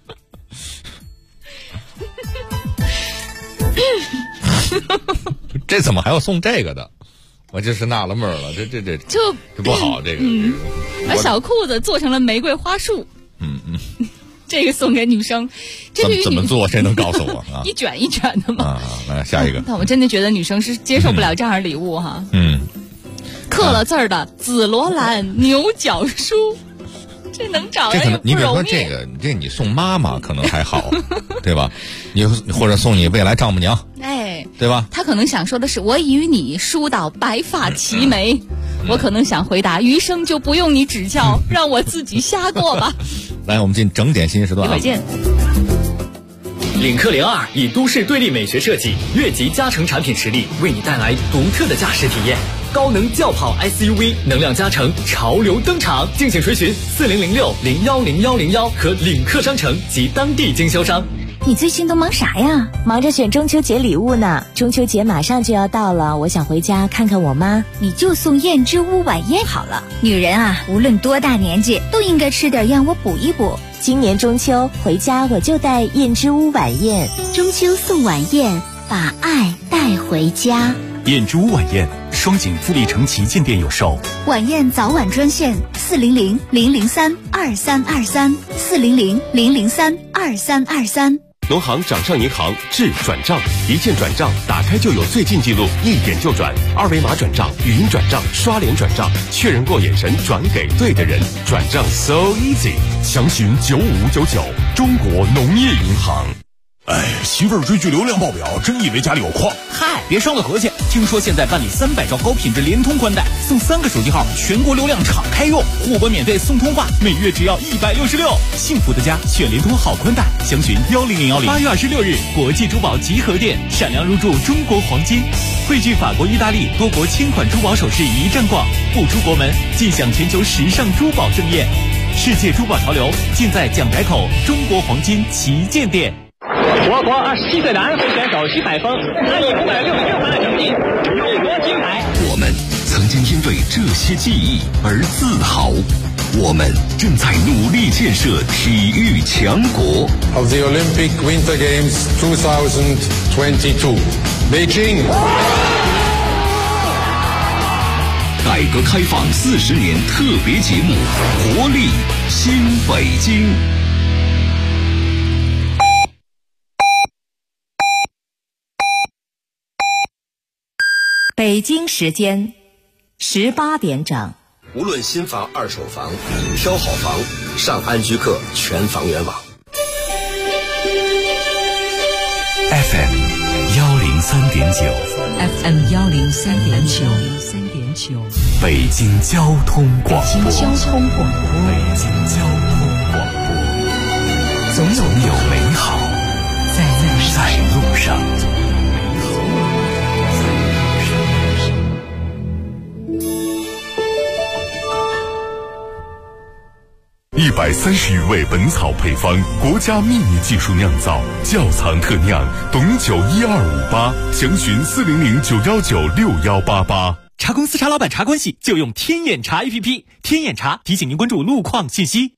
这怎么还要送这个的？我就是纳了闷了，这不好，这个。 把小裤子做成了玫瑰花束，这个送给女生，这对于怎么做？谁能告诉我啊？ 一卷一卷的嘛。 来下一个。 但我真的觉得女生是接受不了这样的礼物哈。刻了字儿的紫罗兰牛角书，这能找人也不容易。 你比如说这你送妈妈可能还好，对吧？你或者送你未来丈母娘，对吧？ 他可能想说的是，我已与你梳到白发齐眉。我可能想回答，余生就不用你指教，让我自己瞎过吧。 来，我们进整点新时段。 一会儿见。 领克02以都市对立美学设计，越级加成产品实力，为你带来独特的驾驶体验。高能轿跑 SUV 能量加成潮流登场，敬请垂询4006-010101和领克商城及当地经销商。 你最近都忙啥呀？忙着选中秋节礼物呢。中秋节马上就要到了，我想回家看看我妈。 你就送燕之屋晚宴好了。女人啊，无论多大年纪，都应该吃点燕窝补一补。 今年中秋回家我就带燕之屋晚宴。 中秋送晚宴，把爱带回家。 燕之屋晚宴，双井富力城旗舰店有售。 晚宴早晚专线400-003-2323，400-003-2323。 农行掌上银行智转账，一键转账，打开就有最近记录，一点就转，二维码转账、语音转账、刷脸转账，确认过眼神转给对的人，转账 so easy。详询9599，中国农业银行。 媳妇儿追剧流量爆表，真以为家里有矿？ 嗨，别伤了和气。听说现在办理300兆高品质联通宽带，送3个手机号，全国流量敞开用，户本免费送通话，每月只要166。幸福的家选联通好宽带，详询10010。8月26日，国际珠宝集合店，闪亮入驻中国黄金，汇聚法国、意大利多国千款珠宝首饰一站逛，不出国门尽享全球时尚珠宝盛宴。世界珠宝潮流尽在蒋宅口中国黄金旗舰店。 我国27岁的安徽选手徐海峰，他以561分的成绩勇夺金牌。 我们曾经因为这些记忆而自豪，我们正在努力建设体育强国。 Of the Olympic Winter Games 2022, Beijing。 改革开放40年特别节目，活力新北京。 北京时间18点整。 无论新房、二手房，挑好房，上安居客全房源网。 FM 103.9 FM 103.9， 北京交通广播。 北京交通广播。 北京交通广播。总有美好在路上。 130余味本草配方，国家秘密技术酿造，窖藏特酿，董酒12588，详询40091961188。 茶公司茶老板茶关系就用天眼茶 APP， 天眼茶提醒您关注路况信息。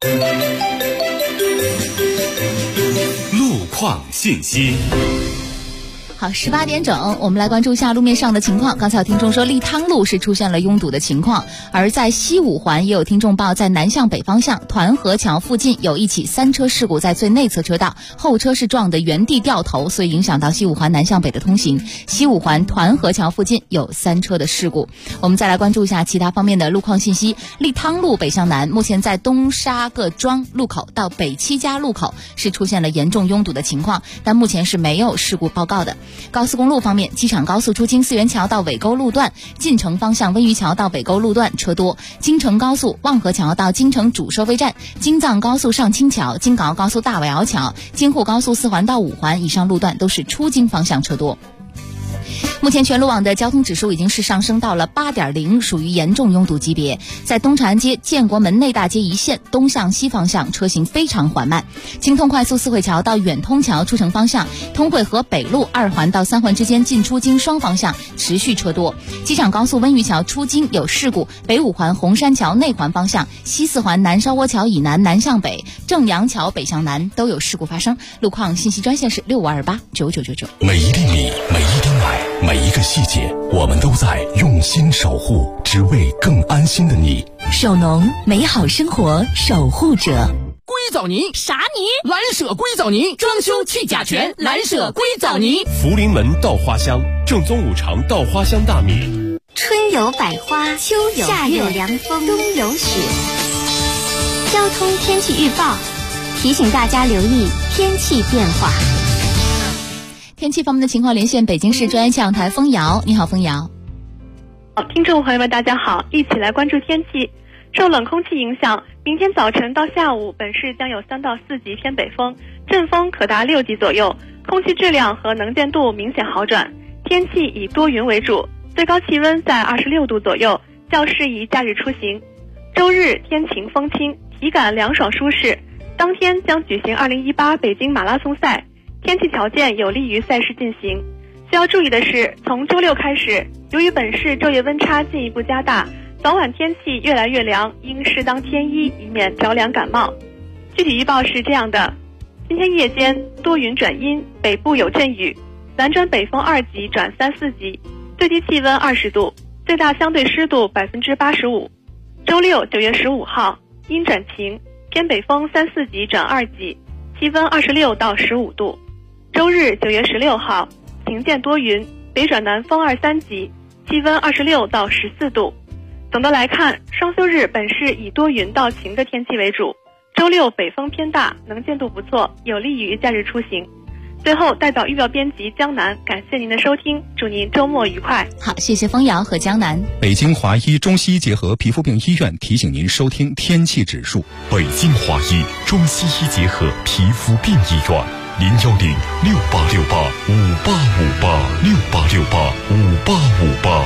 路况信息。 好，18点整，我们来关注一下路面上的情况。刚才有听众说立汤路是出现了拥堵的情况，而在西五环也有听众报，在南向北方向团河桥附近有一起3车事故，在最内侧车道，后车是撞得原地掉头，所以影响到西五环南向北的通行。西五环团河桥附近有3车的事故。我们再来关注一下其他方面的路况信息。立汤路北向南，目前在东沙个庄路口到北七家路口是出现了严重拥堵的情况，但目前是没有事故报告的。高速公路方面，机场高速出京四元桥到尾沟路段，进城方向温榆桥到尾沟路段车多；京承高速望河桥到京承主收费站，京藏高速上清桥、京港澳高速大尾窑桥、京沪高速4环到5环以上路段都是出京方向车多。目前全路网的交通指数已经是上升到了 8.0， 属于严重拥堵级别。在东长安街、建国门内大街一线东向西方向车行非常缓慢。京通快速四惠桥到远通桥出城方向，通惠河北路2环到3环之间进出京双方向持续车多。机场高速温榆桥出京有事故，北5环红山桥内环方向、西4环南烧窝桥以南南向北、正阳桥北向南都有事故发生。路况信息专线是65289999。 每一粒米，每一丁奶，每一个细节，我们都在用心守护，只为更安心的你。 手农，美好生活守护者。 硅藻泥啥泥？蓝舍硅藻泥，装修去甲醛，蓝舍硅藻泥。 福临门稻花香，正宗5常稻花香大米。 春有百花，秋有夏有凉风，冬有雪。交通天气预报提醒大家留意天气变化。 天气方面的情况，连线北京市专业气象台风瑶。你好，风瑶。 听众朋友们大家好，一起来关注天气。受冷空气影响，明天早晨到下午本市将有3到4级偏北风，阵风可达6级左右，空气质量和能见度明显好转，天气以多云为主，最高气温在26度左右，较适宜假日出行。周日天晴风轻，体感凉爽舒适，当天将举行2018北京马拉松赛，天气条件有利于赛事进行。需要注意的是，从周六开始，由于本市昼夜温差进一步加大，早晚天气越来越凉，应适当添衣，以免着凉感冒。具体预报是这样的：今天夜间多云转阴，北部有阵雨，南转北风2级转3、4级，最低气温20度，最大相对湿度85%。周六9月15号阴转晴，偏北风3、4级转2级，气温26到15度。周日9月16号晴间多云，北转南风2、3级，气温26到14度。总的来看，双休日本市以多云到晴的天气为主，周六北风偏大，能见度不错，有利于假日出行。 最后，代表预报编辑江南，感谢您的收听，祝您周末愉快。 好，谢谢枫瑶和江南。 北京华医中西医结合皮肤病医院提醒您收听天气指数。北京华医中西医结合皮肤病医院，0106868585868685858。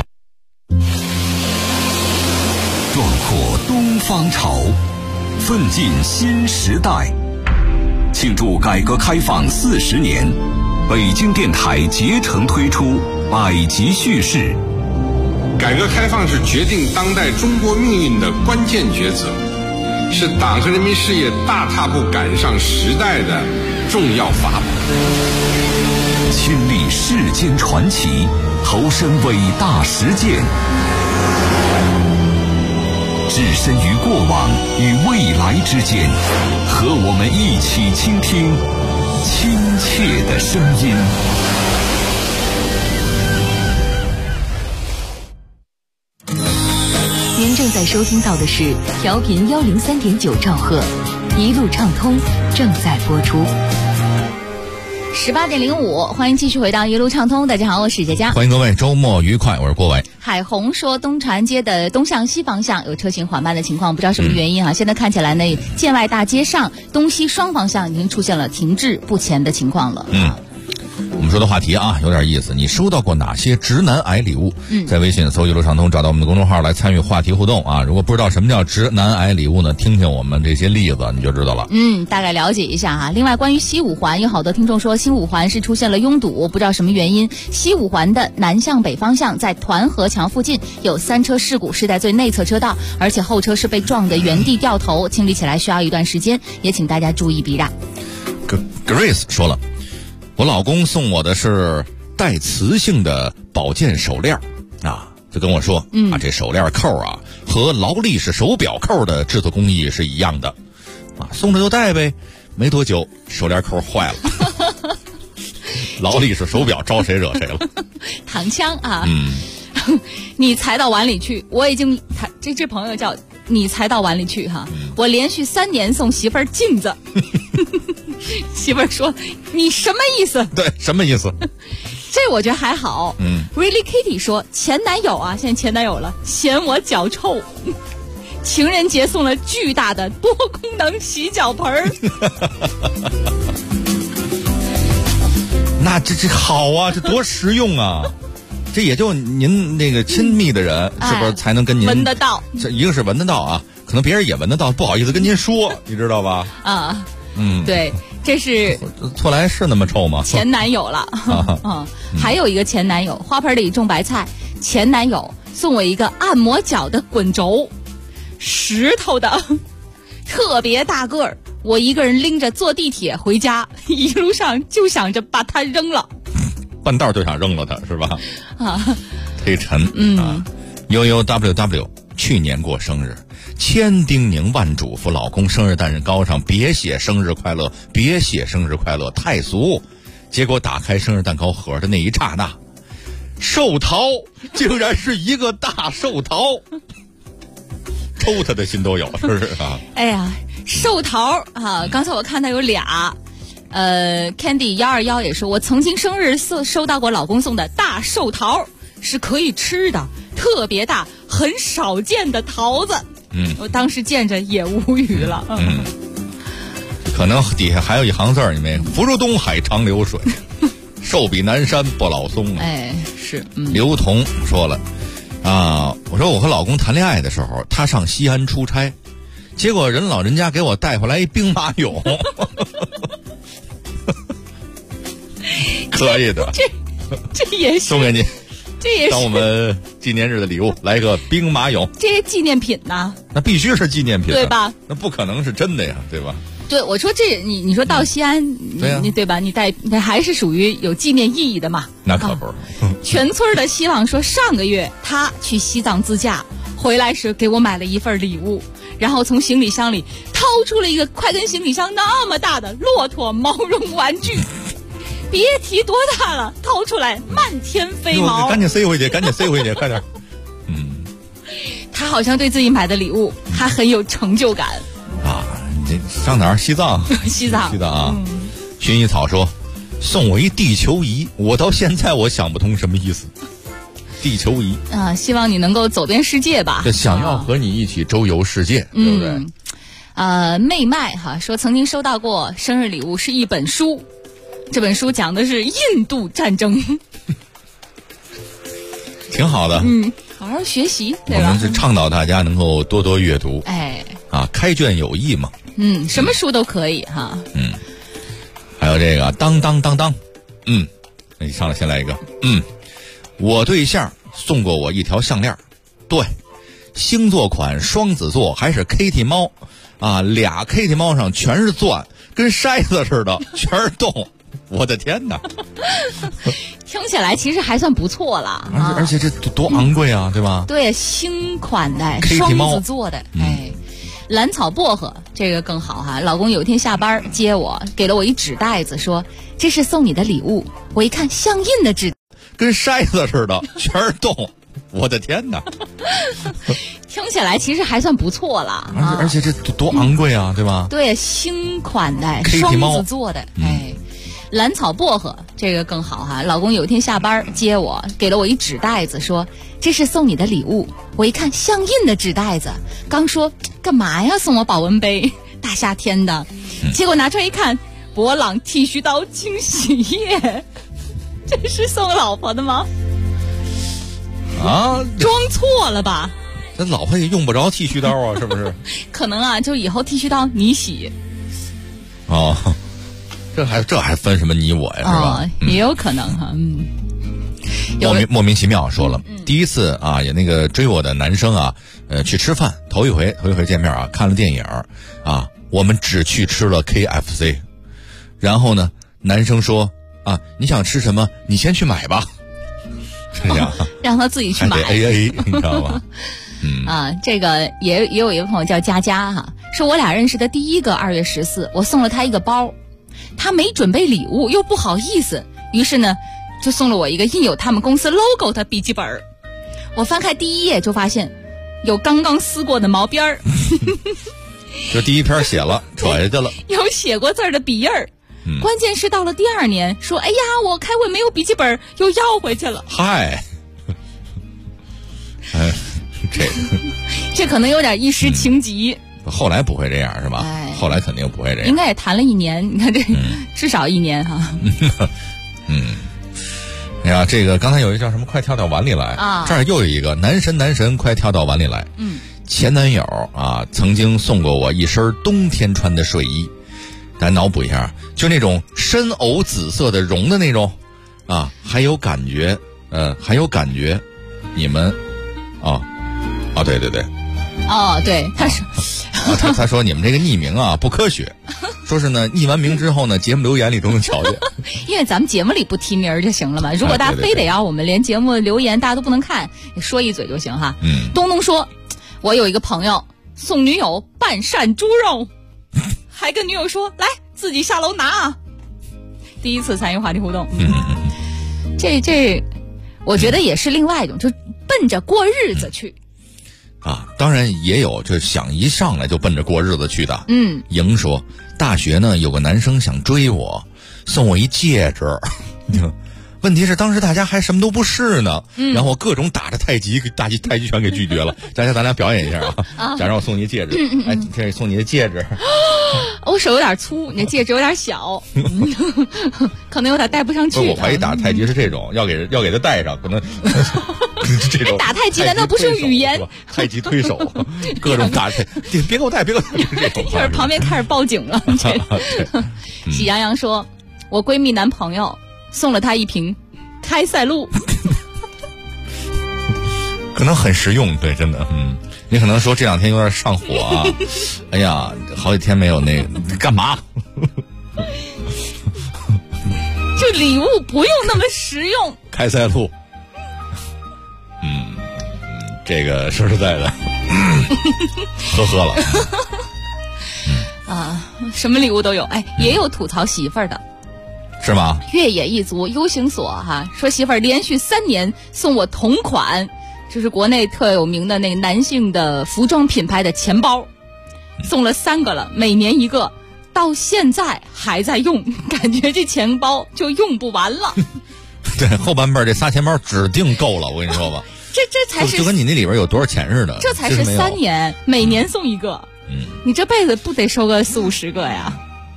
壮阔东方潮，奋进新时代。庆祝改革开放40年，北京电台竭诚推出百集叙事。 改革开放是决定当代中国命运的关键抉择，是党和人民事业大踏步赶上时代的重要法宝。 亲历世间传奇，投身伟大实践，置身于过往与未来之间，和我们一起倾听亲切的声音。 您正在收听到的是调频103.9兆赫，一路畅通正在播出。 18:05，欢迎继续回到一路畅通。大家好，我是佳佳， 欢迎各位周末愉快，我是郭伟。 海虹说东长街的东向西方向有车行缓慢的情况，不知道什么原因啊。现在看起来呢，建外大街上东西双方向已经出现了停滞不前的情况了。 我们说的话题啊，有点意思。你收到过哪些直男癌礼物？在微信搜一路畅通，找到我们的公众号来参与话题互动啊。如果不知道什么叫直男癌礼物呢，听听我们这些例子你就知道了。 大概了解一下哈。另外，关于西五环，有好多听众说新五环是出现了拥堵，不知道什么原因。西五环的南向北方向在团河桥附近有3车事故，是在最内侧车道，而且后车是被撞得原地掉头，清理起来需要一段时间，也请大家注意避让。 Grace 说了，我老公送我的是带磁性的保健手链啊，就跟我说这手链扣啊和劳力士手表扣的制作工艺是一样的啊，送着就戴呗。没多久手链扣坏了，劳力士手表招谁惹谁了？ 躺枪啊！你才到碗里去，我已经这朋友叫你才到碗里去哈。我连续3年送媳妇儿镜子。媳妇儿说：“你什么意思？” 对，什么意思？ 这我觉得还好。Really Kitty 说：“前男友啊，现在前男友了，嫌我脚臭，情人节送了巨大的多功能洗脚盆儿。” 那这好啊，这多实用啊！这也就您那个亲密的人，是不是才能跟您闻得到？ 这一个是闻得到啊，可能别人也闻得到，不好意思跟您说，你知道吧？ 啊。对，这是错来是那么臭吗？ 前男友了。还有一个前男友，花盆里种白菜，前男友送我一个按摩脚的滚轴，石头的，特别大个儿。我一个人拎着坐地铁回家，一路上就想着把它扔了， 半道就想扔了它，是吧？忒沉。悠悠 WW 去年过生日，千叮咛万嘱咐，老公生日蛋糕上别写生日快乐，别写生日快乐，太俗。结果打开生日蛋糕盒的那一刹那，寿桃竟然是一个大寿桃，抽他的心都有，是不是啊？ 哎呀，寿桃啊！刚才我看到有俩，Candy 121也说，我曾经生日收到过老公送的大寿桃，是可以吃的，特别大，很少见的桃子。我当时见着也无语了。 可能底下还有一行字儿，你没？福如东海长流水，寿比南山不老松。 是。 刘同说了啊，我说我和老公谈恋爱的时候，他上西安出差，结果人老人家给我带回来一兵马俑，可以的， 这也是送给你。 这也是当我们纪念日的礼物，来个兵马俑。 这纪念品呢？ 那必须是纪念品， 对吧？ 那不可能是真的呀，对吧？ 对，我说这你说到西安，你对吧？你带那还是属于有纪念意义的嘛？ 那可不是。 全村的希望说，上个月他去西藏自驾回来时给我买了一份礼物，然后从行李箱里掏出了一个快跟行李箱那么大的骆驼毛绒玩具。别提多大了，掏出来漫天飞毛， 赶紧塞回去，赶紧塞回去，快点。 他好像对自己买的礼物还很有成就感啊！ 你上哪儿？西藏？ 西藏啊！薰衣草说， 送我一地球仪，我到现在我想不通什么意思。地球仪啊，希望你能够走遍世界吧。 就想要和你一起周游世界，对不对？ 妹麦哈说曾经收到过生日礼物是一本书，这本书讲的是印度战争， 挺好的。 好好学习，对吧？ 我们是倡导大家能够多多阅读，开卷有益嘛。 什么书都可以哈。 还有这个当当当当，那你上来先来一个，我对象送过我一条项链，对，星座款双子座，还是 Kitty 猫啊，俩 Kitty 猫上全是钻，跟筛子似的，全是洞。我的天哪！ 听起来其实还算不错了， 而且这多昂贵啊，对吧？ 对，新款的双子座的，蓝草薄荷这个更好哈。老公有一天下班接我，给了我一纸袋子，说这是送你的礼物。我一看，相印的纸， 跟筛子似的，全是洞。我的天哪！ 听起来其实还算不错了， 而且这多昂贵啊，对吧？ 对，新款的双子座的，蓝草薄荷这个更好哈。老公有一天下班接我，给了我一纸袋子，说这是送你的礼物。我一看，相印的纸袋子，刚说干嘛呀？送我保温杯，大夏天的，结果拿出来一看，博朗剃须刀清洗液，这是送老婆的吗？装错了吧？ 这老婆也用不着剃须刀啊，是不是？ 可能啊，就以后剃须刀你洗。 这还分什么你我呀，是吧？ 也有可能哈。 莫名其妙说了，第一次啊，也那个追我的男生啊，去吃饭，头一回见面啊，看了电影啊，我们只去吃了 KFC， 然后呢，男生说啊，你想吃什么？你先去买吧。这样， 让他自己去买， 还得 AA， 你知道吗？ 这个也有一个朋友叫佳佳哈，说我俩认识的第一个2月14，我送了他一个包，他没准备礼物又不好意思，于是呢就送了我一个印有他们公司 logo 的笔记本。我翻开第一页就发现有刚刚撕过的毛边儿， 就第一篇写了，扯下去了， 有写过字的笔印儿。关键是到了第2年，说哎呀，我开会没有笔记本，又要回去了。 嗨， 这可能有点一时情急。 后来不会这样是吧？后来肯定不会这样。 应该也谈了1年，你看这至少1年哈。 哎呀，这个刚才有一个叫什么，快跳到碗里来啊！这儿又有一个男神，快跳到碗里来。前男友啊，曾经送过我一身冬天穿的睡衣。咱脑补一下，就那种深藕紫色的绒的那种，啊，还有感觉，你们，对， 对，他说， 他说你们这个匿名啊不科学，说是呢匿完名之后呢，节目留言里都能瞧见， 因为咱们节目里不提名就行了嘛。如果大家非得要我们连节目留言大家都不能看，你说一嘴就行哈。东东说，我有一个朋友送女友半扇猪肉。还跟女友说来自己下楼拿啊！第一次参与话题互动，这我觉得也是另外一种，就奔着过日子去啊。当然也有就想一上来就奔着过日子去的。莹说大学呢有个男生想追我，送我一戒指，问题是当时大家还什么都不是呢，然后各种打着太极拳给拒绝了。咱俩表演一下啊！假如我送你一戒指，这送你的戒指。 我手有点粗，你的戒指有点小，可能有点戴不上去。 我怀疑打太极是这种，要给他戴上，可能这种。 打太极难道不是用语言？ 太极推手，各种打太，别给我戴，别给我戴，这种。 一会儿旁边开始报警了。喜羊羊说，我闺蜜男朋友送了她一瓶开塞露， 可能很实用，对，真的，你可能说这2天有点上火啊，哎呀，好几天没有那个，你干嘛？ 这礼物不用那么实用。 开塞露，这个说实在的，喝了。 什么礼物都有，也有吐槽媳妇儿的。 是吗？ 越野一族 U 型锁哈，说媳妇儿连续3年送我同款，就是国内特有名的那个男性的服装品牌的钱包，送了3个了，每年一个， 到现在还在用，感觉这钱包就用不完了。 对，后半辈这仨钱包指定够了，我跟你说吧。 这才是就跟你那里边有多少钱似的。 这才是3年，每年送一个。你这辈子不得收个40-50个呀？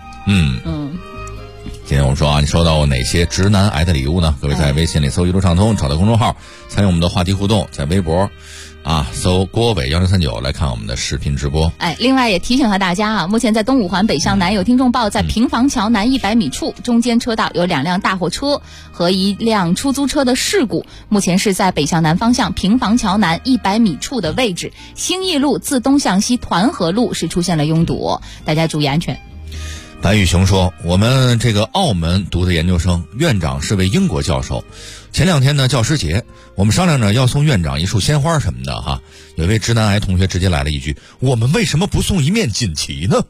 今天我们说啊，你收到过哪些直男癌的礼物呢？各位在微信里搜一路畅通，找到公众号参与我们的话题互动，在微博搜郭伟1039来看我们的视频直播。 另外也提醒下大家啊，目前在东五环北向南有听众报，在平房桥南100米处中间车道有2辆大货车和1辆出租车的事故，目前是在北向南方向平房桥南100米处的位置，兴义路自东向西团河路是出现了拥堵，大家注意安全。 白玉雄说，我们这个澳门读的研究生，院长是位英国教授。前2天呢教师节，我们商量着要送院长一束鲜花什么的哈。有一位直男癌同学直接来了一句，我们为什么不送一面锦旗呢？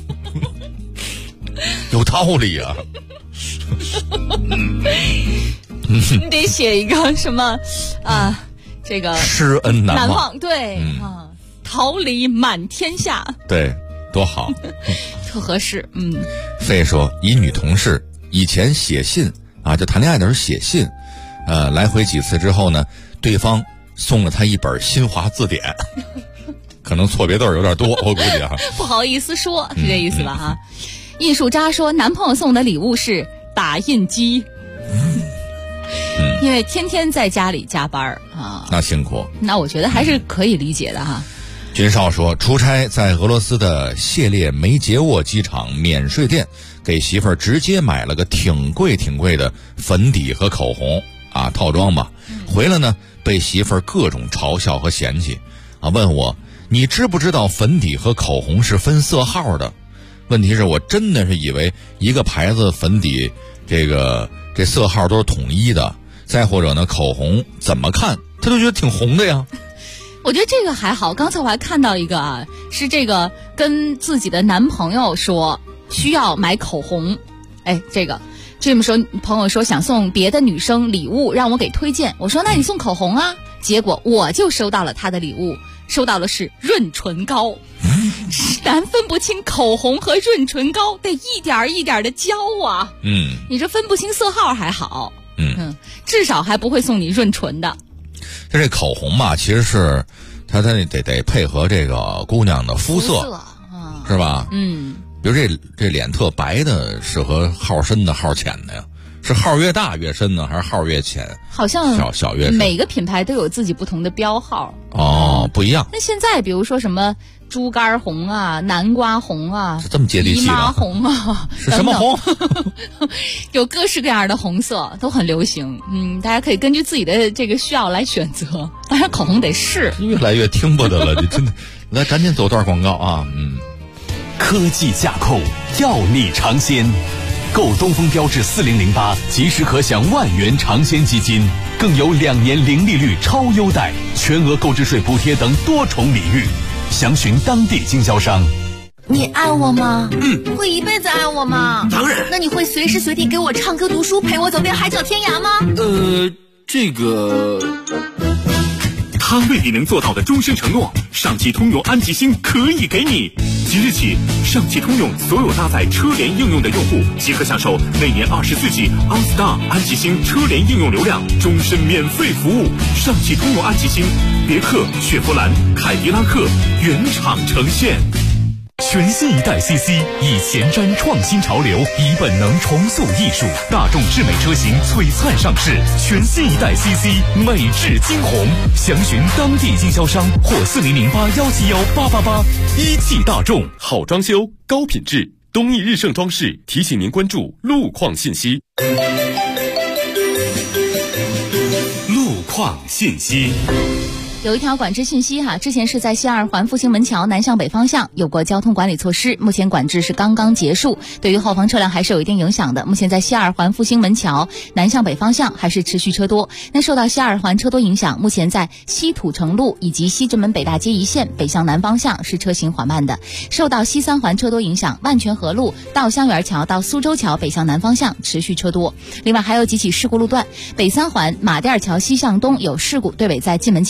有道理啊。 你得写一个什么这个施恩难忘，对桃李满天下， 对，多好。 特合适。 费说，一女同事以前写信就谈恋爱的时候写信，来回几次之后呢，对方送了她一本新华字典，可能错别字有点多，我估计不好意思说，是这意思吧哈。艺术渣说，男朋友送的礼物是打印机，因为天天在家里加班那辛苦。 那我觉得还是可以理解的哈。 军少说，出差在俄罗斯的谢列梅捷沃机场免税店，给媳妇儿直接买了个挺贵的粉底和口红套装吧。回来呢，被媳妇儿各种嘲笑和嫌弃问我，你知不知道粉底和口红是分色号的？问题是我真的是以为一个牌子粉底这色号都是统一的，再或者呢，口红怎么看他都觉得挺红的呀。 我觉得这个还好，刚才我还看到一个是这个跟自己的男朋友说需要买口红，这么说朋友说想送别的女生礼物，让我给推荐，我说那你送口红啊，结果我就收到了他的礼物，收到的是润唇膏。男分不清口红和润唇膏，得一点一点的教啊。你这分不清色号还好，至少还不会送你润唇的。 这口红嘛，其实是它得配合这个姑娘的肤色是吧？比如这脸特白的适合号深的号浅的呀，是号越大越深呢，还是号越浅？好像小越深。 每个品牌都有自己不同的标号不一样。 那现在比如说什么猪肝红南瓜红这么接地气的姨妈红是什么红？ 有各式各样的红色都很流行。大家可以根据自己的这个需要来选择。当然口红得试。 越来越听不得了，你真的。来，赶紧走段广告科技架控，要你尝鲜。购东风标致4008，即时可享万元尝鲜基金，更有2年零利率超优待，全额购置税补贴等多重礼遇。详询当地经销商。 你爱我吗？会一辈子爱我吗？ 当然。 那你会随时随地给我唱歌读书，陪我走遍海角天涯吗？ 他未必能做到的终身承诺，上汽通用安吉星可以给你。即日起，上汽通用所有搭载车联应用的用户即可享受每年24G OnStar 安吉星车联应用流量，终身免费服务。上汽通用安吉星，别克、雪佛兰、凯迪拉克原厂呈现。全新一代 CC 以前瞻创新潮流，以本能重塑艺术，大众智美车型璀璨上市。全新一代 CC 美质惊鸿，详询当地经销商或4008171888。一汽大众，好装修高品质，东义日盛装饰提醒您关注路况信息。路况信息。 有一条管制信息之前是在西二环复兴门桥南向北方向有过交通管理措施，目前管制是刚刚结束，对于后方车辆还是有一定影响的。目前在西二环复兴门桥南向北方向还是持续车多。那受到西二环车多影响，目前在西土城路以及西直门北大街一线北向南方向是车行缓慢的。受到西三环车多影响，万泉河路到香园桥到苏州桥北向南方向持续车多。另外还有几起事故路段，北三环马甸桥西向东有事故，队尾在蓟门桥。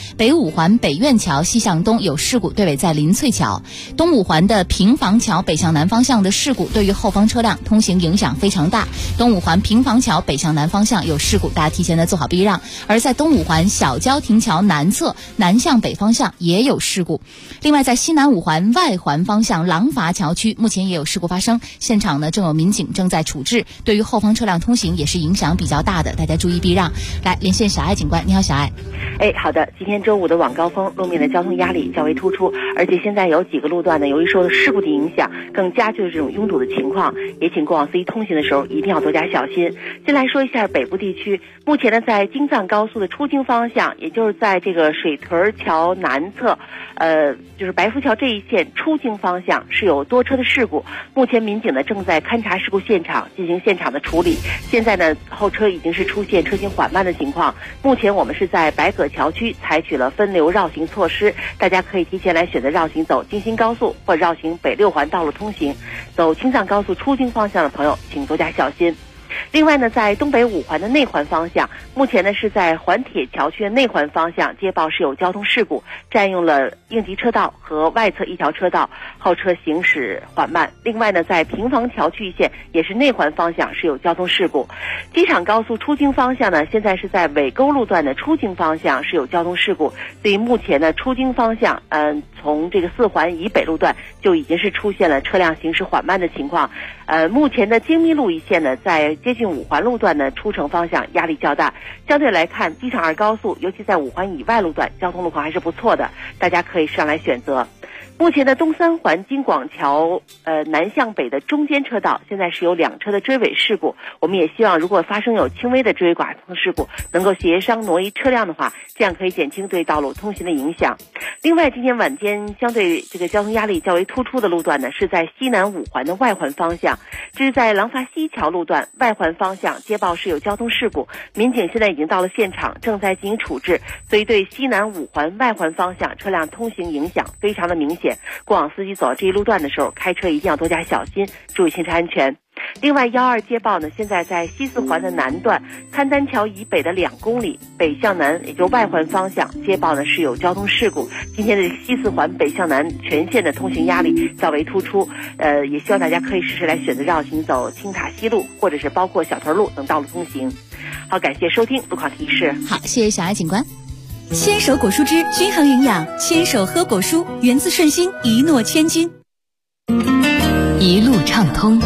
北五环北苑桥西向东有事故，对尾在林翠桥。东五环的平房桥北向南方向的事故，对于后方车辆通行影响非常大。东五环平房桥北向南方向有事故，大家提前的做好避让。而在东五环小郊亭桥南侧南向北方向也有事故。另外在西南五环外环方向廊坊桥区目前也有事故发生，现场呢正有民警正在处置，对于后方车辆通行也是影响比较大的，大家注意避让。来连线小爱警官，你好小爱。 好的，今天周五的晚高峰，路面的交通压力较为突出，而且现在有几个路段呢，由于受到事故的影响，更加剧了这种拥堵的情况，也请过往司机通行的时候一定要多加小心。先来说一下北部地区，目前呢在京藏高速的出京方向，也就是在这个水屯桥南侧，就是白浮桥这一线出京方向是有多车的事故，目前民警呢正在勘察事故现场，进行现场的处理。现在呢后车已经是出现车行缓慢的情况，目前我们是在白葛桥区采取了分流绕行措施，大家可以提前来选择绕行走京新高速或绕行北六环道路通行，走青藏高速出京方向的朋友请多加小心。另外呢，在东北五环的内环方向，目前呢是在环铁桥区的内环方向接报是有交通事故，占用了应急车道和外侧一条车道，后车行驶缓慢。另外呢，在平房桥区一线也是内环方向是有交通事故。机场高速出京方向呢，现在是在尾沟路段的出京方向是有交通事故，所以目前呢出京方向从这个4环以北路段就已经是出现了车辆行驶缓慢的情况。目前的京密路一线呢，在接近5环路段呢出城方向压力较大。相对来看，机场2高速尤其在5环以外路段交通路况还是不错的，大家可以上来选择。目前的东3环京广桥南向北的中间车道现在是有2车的追尾事故，我们也希望如果发生有轻微的追尾剐蹭事故，能够协商挪移车辆的话，这样可以减轻对道路通行的影响。另外今天晚间相对这个交通压力较为突出的路段呢，是在西南5环的外环方向，这是在廊坊西桥路段外环方向接报是有交通事故，民警现在已经到了现场，正在进行处置，所以对西南5环外环方向车辆通行影响非常的明显，过往司机走到这一路段的时候，开车一定要多加小心，注意行车安全。另外12接报呢，现在在西4环的南段勘丹桥以北的2公里北向南，也就外环方向接报呢是有交通事故。今天的西4环北向南全线的通行压力较为突出，也希望大家可以试试来选择绕行走青塔西路或者是包括小屯路等道路通行。好，感谢收听路况提示。 好，谢谢小爱警官。 牵手果蔬汁均衡营养，牵手喝果蔬，源自顺心，一诺千金， 一路畅通。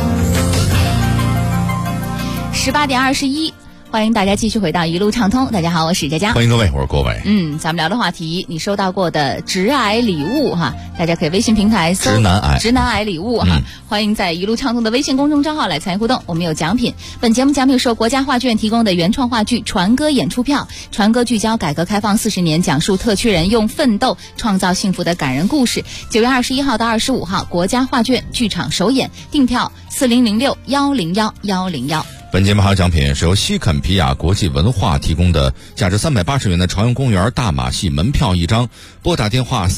18点21，欢迎大家继续回到一路畅通。大家好，我是佳佳。 欢迎各位，我是郭伟。 咱们聊的话题，你收到过的直癌礼物哈，大家可以微信平台搜直男癌礼物哈，欢迎在一路畅通的微信公众账号来参与互动，我们有奖品。本节目奖品是由国家话剧院提供的原创话剧《船歌》演出票。船歌聚焦改革开放40年，讲述特区人用奋斗创造幸福的感人故事。9月21号到25号，国家话剧院剧场首演，订票4006101101。 本节目还有奖品是由西肯皮亚国际文化提供的价值380元的朝阳公园大马戏门票1张，拨打电话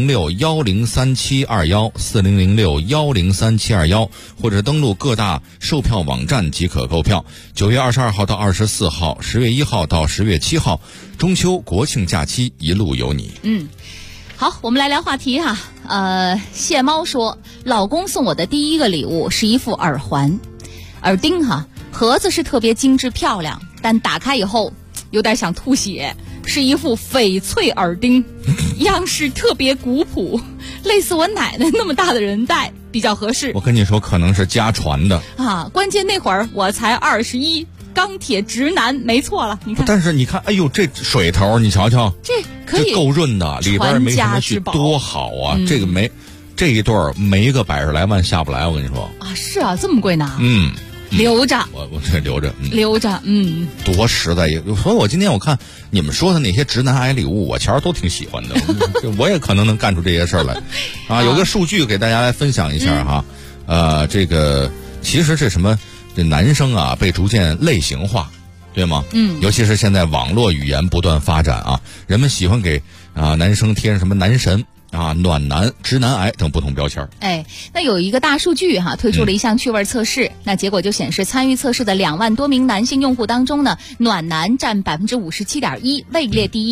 4006103721，4006103721，或者登录各大售票网站即可购票。9月22号到24号，10月1号到10月7号，中秋国庆假期一路有你。 好，我们来聊话题哈。谢猫说，老公送我的第一个礼物是一副耳环，耳钉哈。盒子是特别精致漂亮，但打开以后有点想吐血，是一副翡翠耳钉，样式特别古朴，类似我奶奶那么大的人戴比较合适。 我跟你说，可能是家传的啊！关键那会儿我才21，钢铁直男，没错了。你看， 但是你看，哎呦，这水头你瞧瞧， 这可以够润的，里边没什么去，多好啊！这个这一对没个100来万下不来，我跟你说啊，是啊，这么贵呢？留着， 我这留着， 多实在。所以我今天我看你们说的那些直男癌礼物，我前儿都挺喜欢的，我也可能能干出这些事儿来啊。有个数据给大家来分享一下哈，这个其实这什么，这男生啊被逐渐类型化，对吗？尤其是现在网络语言不断发展啊，人们喜欢给男生贴上什么男神暖男、直男癌等不同标签。 那有一个大数据哈，推出了一项趣味测试，那结果就显示，参与测试的2万多名男性用户当中呢，暖男占57.1%，位列第一。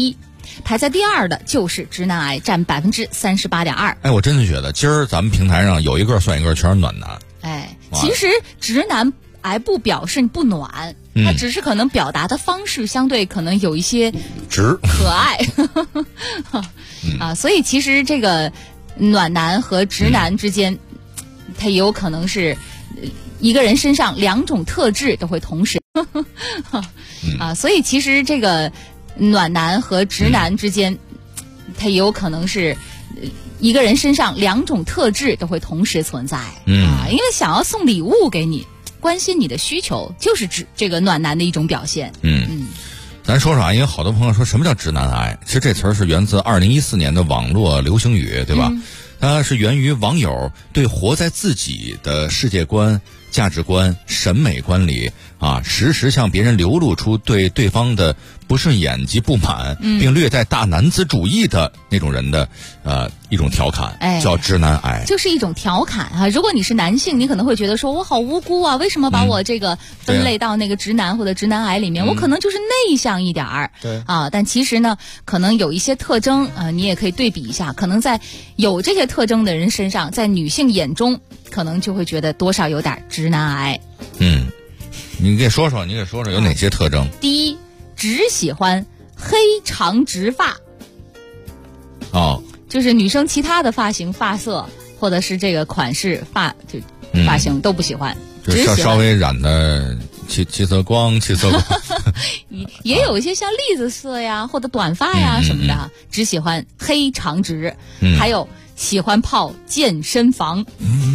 排在第2的就是直男癌，占38.2%。 哎，我真的觉得今儿咱们平台上有一个算一个，全是暖男。 哎，其实直男癌不表示不暖，它只是可能表达的方式相对可能有一些直可爱啊，所以其实这个暖男和直男之间，它也有可能是一个人身上2种特质都会同时啊，所以其实这个暖男和直男之间，它也有可能是一个人身上2种特质都会同时存在啊，因为想要送礼物给你，关心你的需求，就是这个暖男的一种表现。 咱说说啊，因为好多朋友说什么叫直男癌，其实这词儿是源自2014年的网络流行语，对吧？它是源于网友对活在自己的世界观、价值观、审美观里啊，时时向别人流露出对对方的不顺眼及不满，并略带大男子主义的那种人的一种调侃，叫直男癌， 就是一种调侃啊。如果你是男性，你可能会觉得说我好无辜啊，为什么把我这个分类到那个直男或者直男癌里面？我可能就是内向一点儿，对啊，但其实呢，可能有一些特征啊，你也可以对比一下，可能在有这些特征的人身上，在女性眼中，可能就会觉得多少有点直男癌。 你给说说有哪些特征？ 第一，只喜欢黑长直发。就是女生其他的发型、发色或者是这个款式、发型都不喜欢， 只喜欢稍微染的七色光， 也有一些像栗子色呀或者短发呀什么的，只喜欢黑长直。还有喜欢泡健身房。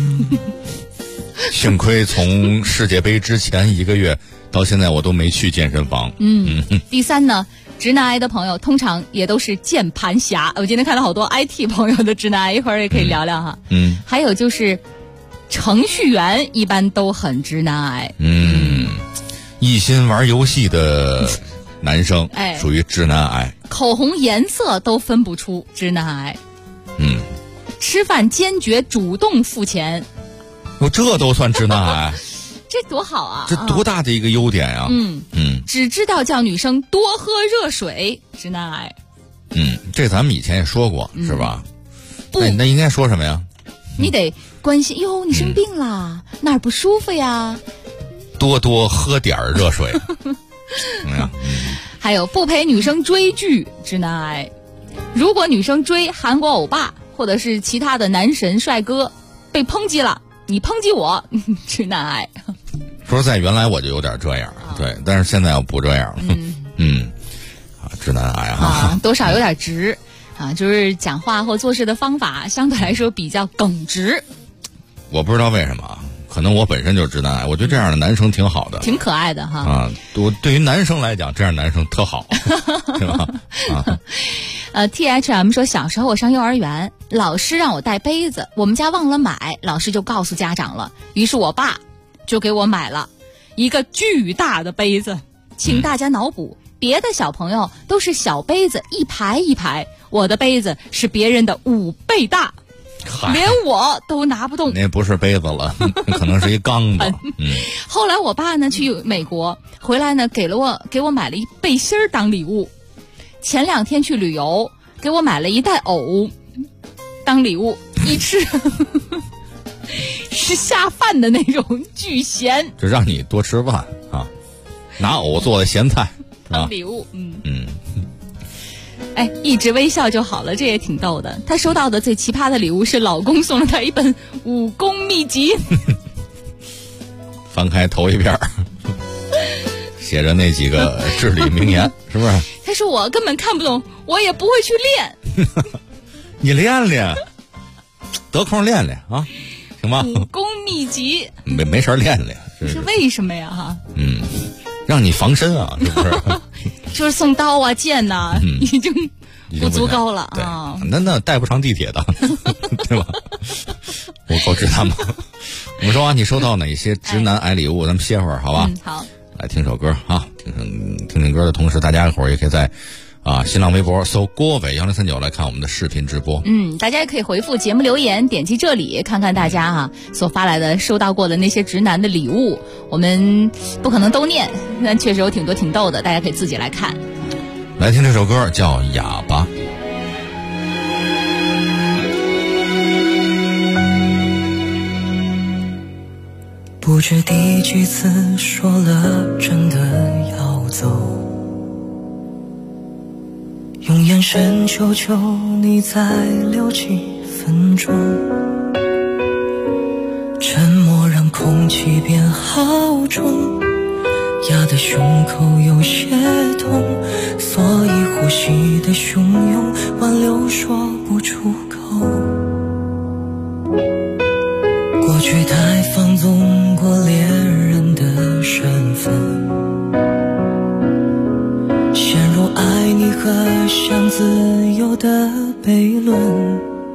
幸亏从世界杯之前1个月到现在我都没去健身房。 第3呢，直男癌的朋友通常也都是键盘侠。我今天看到好多 IT 朋友的直男癌，一会儿也可以聊聊哈。还有就是程序员一般都很直男癌。 一心玩游戏的男生属于直男癌。 口红颜色都分不出，直男癌。吃饭坚决主动付钱。 这都算直男癌。 这多好啊！ 这多大的一个优点呀！ 只知道叫女生多喝热水，直男癌。 这咱们以前也说过，是吧？那应该说什么呀？ 你得关心哟，你生病啦，哪儿不舒服呀？ 多多喝点热水。 还有不陪女生追剧，直男癌。如果女生追韩国欧巴或者是其他的男神帅哥，被抨击了，你抨击我，直男癌。 说实在，原来我就有点这样，对，但是现在我不这样了。直男癌多少有点直啊，就是讲话或做事的方法相对来说比较耿直。 我不知道为什么，可能我本身就是直男癌，我觉得这样的男生挺好的， 挺可爱的哈。 对于男生来讲，这样的男生特好，是吧 ？THM 说，小时候我上幼儿园，老师让我带杯子，我们家忘了买，老师就告诉家长了，于是我爸就给我买了一个巨大的杯子。请大家脑补，别的小朋友都是小杯子一排一排，我的杯子是别人的5倍大，连我都拿不动。 那不是杯子了，可能是一缸子。 后来我爸呢去美国回来呢，给我买了一背心儿当礼物。前2天去旅游，给我买了一袋藕当礼物，一吃是下饭的那种巨咸， 就让你多吃饭啊，拿藕做的咸菜当礼物。一直微笑就好了，这也挺逗的。他收到的最奇葩的礼物是老公送了他一本武功秘籍。 翻开头一篇写着那几个至理名言，是不是？ 他说我根本看不懂，我也不会去练。 你练练，得空练练啊，行吗？ 武功秘籍， 没事练练， 是为什么呀？哈， 让你防身啊，是不是？ 就是送刀啊、剑呐，已经不足够了啊。 那带不上地铁的，对吧？我够直男吗？我们说啊，你收到哪些直男癌礼物？咱们歇会儿，好吧？ 好， 来听首歌啊，听歌的同时，大家一会儿也可以在新浪微博搜郭伟1039来看我们的视频直播。 大家也可以回复节目留言，点击这里看看大家所发来的收到过的那些直男的礼物，我们不可能都念，但确实有挺多挺逗的，大家可以自己来看。 来听这首歌叫《哑巴》。 不知第几次说了真的要走，用眼神求求你再留几分钟，沉默让空气变好重，压得胸口有些痛，所以呼吸的汹涌，挽留说不出口。过去太放纵过猎人的身份，陷入爱你和想自由的悖论，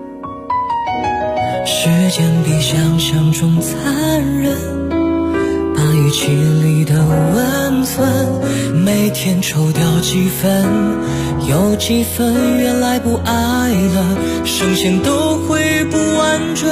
时间比想象中残忍，把语气里的温存每天抽掉几分，有几分原来不爱了，声线都会不完整。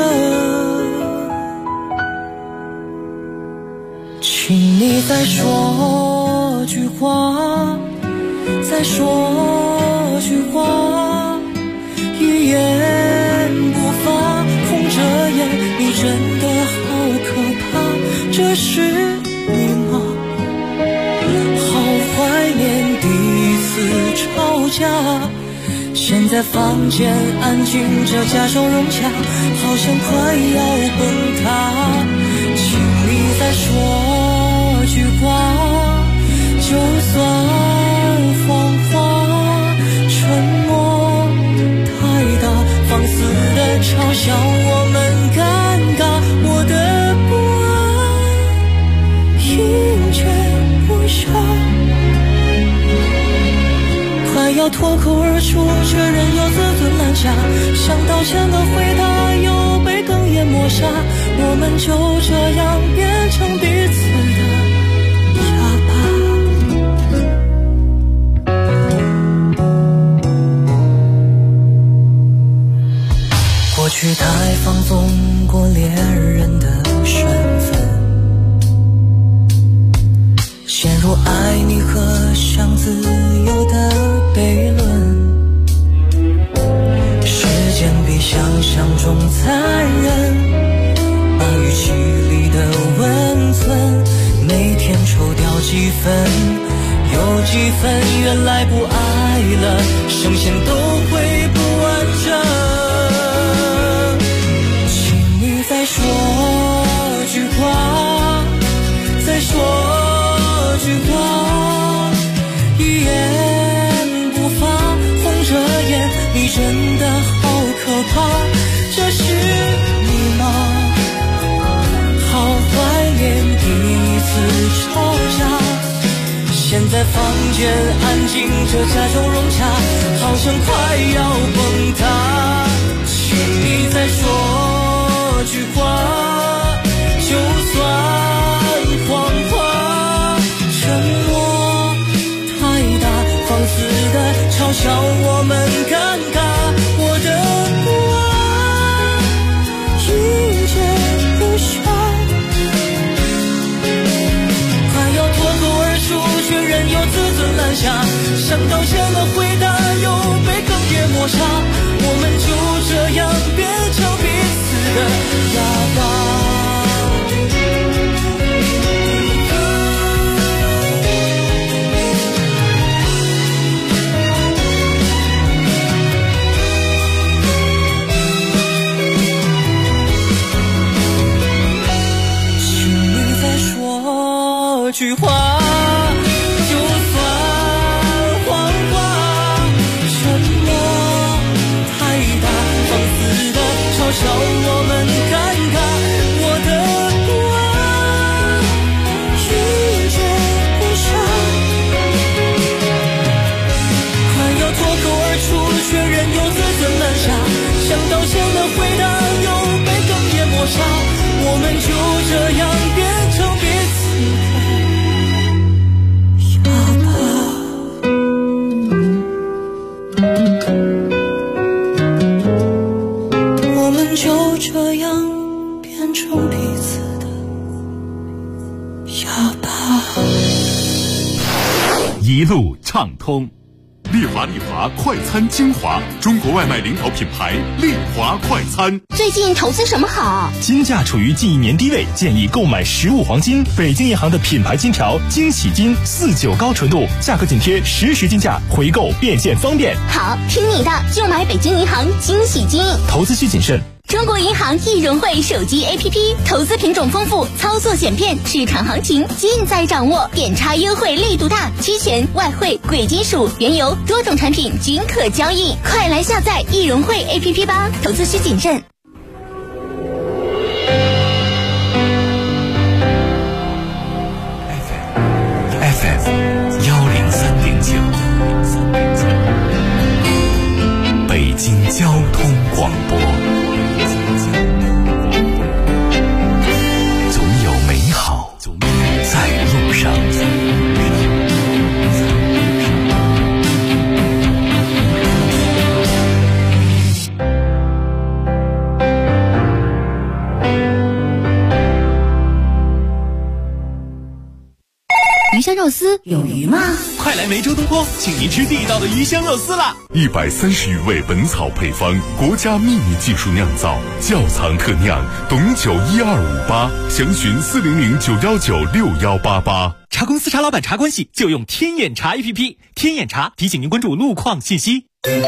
请你再说句话，再说句话，语言不发，红着眼，你真的好可怕，这是你吗？好怀念第一次吵架，现在房间安静着，假手融洽，好像快要崩塌。请你再说句话，就算谎话，沉默太大，放肆的嘲笑我们尴尬，我的不安应接不暇，快要脱口而出，却仍有自尊拦下，想道歉的回答又被哽咽抹杀，我们就这样变成彼此的过去太放纵过猎人的身份，陷入爱你和想自由的悖论，时间比想象中残忍，把语气里的温存每天抽掉几分，有几分原来不爱了，声线都会不完整。再说句话，再说句话，语言不发，红着眼，你真的好可怕，这是你吗？好怀念第一次吵架，现在房间安静着，假装融洽，好像快要崩塌。请你再说句话，就算谎话，沉默太大，放肆的嘲笑我们尴尬，我的不安应接不暇，快要脱口而出，却仍有自尊拦下，想道歉的回答又被哽咽抹杀，我们就这样变成彼此的哑巴。请你再说句话，就算谎话，沉默太大，放肆的嘲笑我们尴尬，我的不安应接不暇，快要脱口而出，却仍有自尊拦下，想道歉的回答又被哽咽抹杀，我们就这样变成彼此就这样变成彼此的哑巴。 一路畅通。 丽华快餐精华，中国外卖领导品牌丽华快餐。 最近投资什么好？ 金价处于近1年低位，建议购买实物黄金。北京银行的品牌金条金喜金49高纯度，价格紧贴实时金价，回购变现方便。 好，听你的，就买北京银行金喜金。 投资需谨慎。 中国银行易融汇手机 APP， 投资品种丰富，操作简便，市场行情尽在掌握，点差优惠力度大，期权、外汇、贵金属、原油多种产品均可交易，快来下载易融汇 APP 吧，投资需谨慎。 FM 103.9，北京交通广播。总有美好在路上。 鱼香肉丝有鱼吗？ 快来梅州东坡，请您吃地道的鱼香肉丝啦 ！130余味本草配方，国家秘密技术酿造，窖藏特酿，董酒12588，详询400-919-6188。 茶公司茶老板茶关系就用天眼茶 APP， 天眼茶提醒您关注路况信息。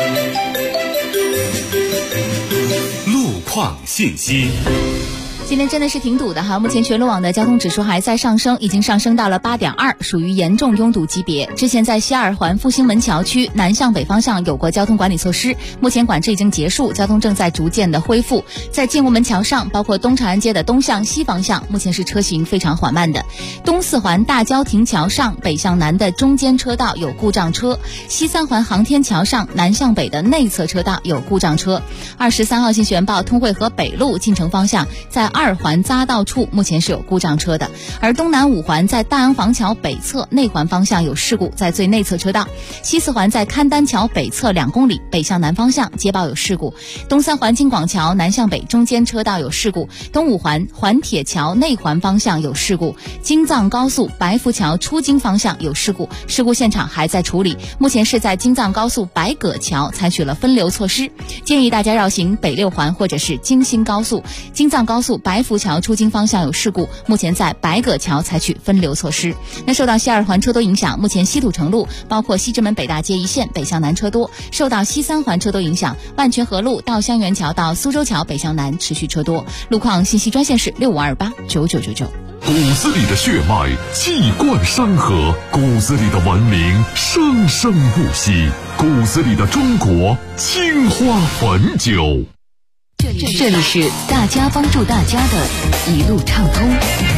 路况信息。 今天真的是挺堵的哈，目前全路网的交通指数还在上升，已经上升到了8.2，属于严重拥堵级别。之前在西二环复兴门桥区南向北方向有过交通管理措施，目前管制已经结束，交通正在逐渐的恢复。在建国门桥上，包括东长安街的东向西方向，目前是车行非常缓慢的。东四环大郊亭桥上北向南的中间车道有故障车，西三环航天桥上南向北的内侧车道有故障车。23号信息原报，通惠河北路进城方向在2环匝道处目前是有故障车的，而东南5环在大洋房桥北侧内环方向有事故，在最内侧车道。西4环在勘丹桥北侧2公里北向南方向接报有事故，东3环京广桥南向北中间车道有事故，东5环环铁桥内环方向有事故，京藏高速白福桥出京方向有事故，事故现场还在处理，目前是在京藏高速白葛桥采取了分流措施，建议大家绕行北6环或者是京新高速。京藏高速白福桥出京方向有事故，目前在白葛桥采取分流措施。那受到西2环车多影响，目前西土城路包括西直门北大街一线北向南车多，受到西3环车多影响，万泉河路到香园桥到苏州桥北向南持续车多。路况信息专线是65289999。 骨子里的血脉气贯山河，骨子里的文明生生不息，骨子里的中国青花汾酒。 这里是大家帮助大家的一路畅通。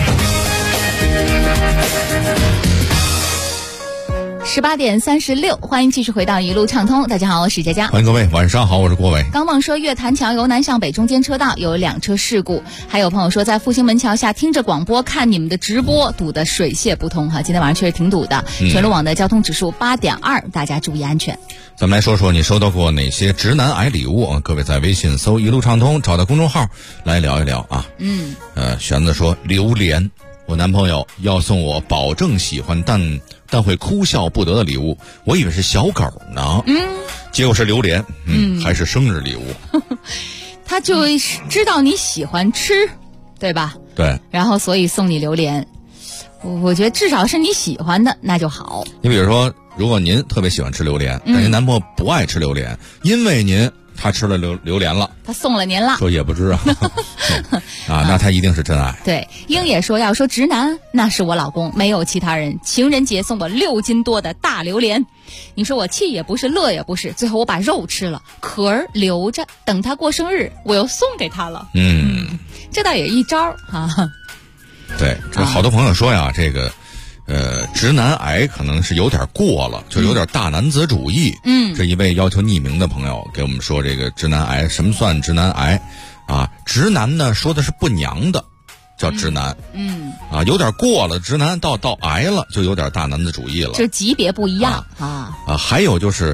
18点36，欢迎继续回到一路畅通。大家好，我是佳佳。 欢迎各位，晚上好，我是郭伟。 刚忘说月坛桥由南向北中间车道有2车事故，还有朋友说在复兴门桥下听着广播看你们的直播，堵得水泄不通哈。今天晚上确实挺堵的，全路网的交通指数8.2，大家注意安全。 咱们来说说你收到过哪些直男癌礼物啊？各位在微信搜一路畅通，找到公众号来聊一聊啊。玄子说榴莲，我男朋友要送我保证喜欢但会哭笑不得的礼物，我以为是小狗呢，结果是榴莲，还是生日礼物。 他就知道你喜欢吃，对吧？ 对。 然后所以送你榴莲，我觉得至少是你喜欢的那就好。 你比如说，如果您特别喜欢吃榴莲，但您男朋友不爱吃榴莲，因为他吃了榴莲了， 他送了您了， 说也不知啊。那他一定是真爱。 对，英也说要说直男，那是我老公，没有其他人。情人节送我6斤多的大榴莲，你说我气也不是，乐也不是，最后我把肉吃了，壳儿留着，等他过生日，我又送给他了。这倒也一招啊。 对，这好多朋友说呀，这个。直男癌可能是有点过了，就有点大男子主义。这一位要求匿名的朋友给我们说，这个直男癌什么算直男癌啊？直男呢说的是不娘的，叫直男。有点过了，直男到癌了，就有点大男子主义了， 这级别不一样还有就是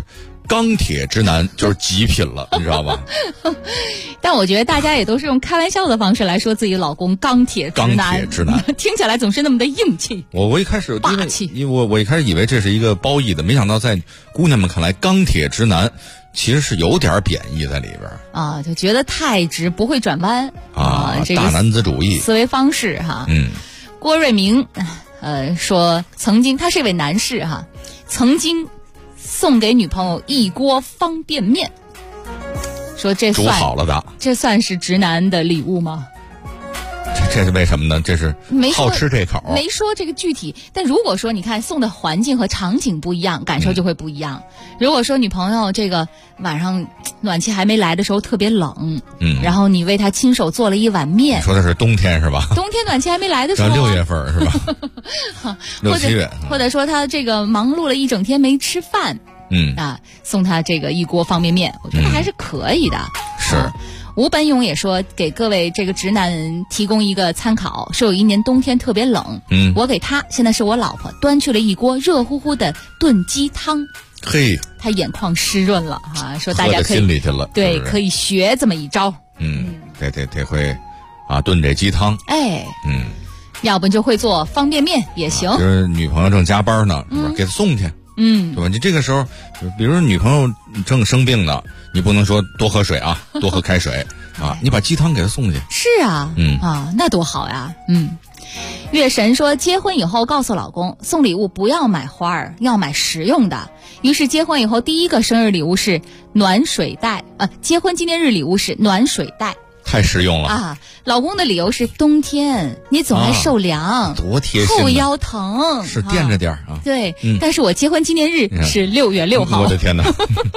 钢铁直男就是极品了，你知道吧？ 但我觉得大家也都是用开玩笑的方式来说自己老公钢铁直男， 钢铁直男听起来总是那么的硬气。 我一开始霸气， 因为我一开始以为这是一个褒义的，没想到在姑娘们看来，钢铁直男其实是有点贬义在里边啊，就觉得太直不会转弯啊， 这个大男子主义思维方式哈。郭瑞明说曾经他是一位男士哈，曾经送给女朋友一锅方便面，说这煮好了的， 这算是直男的礼物吗？ 这是为什么呢？这是好吃这口， 没说这个具体。但如果说你看送的环境和场景不一样，感受就会不一样。如果说女朋友这个晚上暖气还没来的时候特别冷，然后你为她亲手做了一碗面， 你说的是冬天是吧？ 冬天暖气还没来的时候 ，6月份是吧？6、7月， 或者说她这个忙碌了一整天没吃饭，送她这个一锅方便面，我觉得还是可以的。 是。 吴本勇也说，给各位这个直男提供一个参考，说有一年冬天特别冷，我给他，现在是我老婆，端去了一锅热乎乎的炖鸡汤， 嘿， 他眼眶湿润了啊，说大家可以心里去了， 对，可以学这么一招， 得会啊炖这鸡汤， 要不就会做方便面也行， 就是女朋友正加班呢，给她送去。对吧？你这个时候，比如说女朋友正生病呢，你不能说多喝水啊，多喝开水啊，你把鸡汤给她送去。 是啊，那多好呀。月神说，结婚以后告诉老公，送礼物不要买花儿，要买实用的。于是结婚以后第一个生日礼物是暖水袋，结婚纪念日礼物是暖水袋。 太实用了啊！老公的理由是冬天你总爱受凉， 多贴心， 后腰疼， 是垫着点啊。 对，但是我结婚纪念日是6月6号。 我的天哪！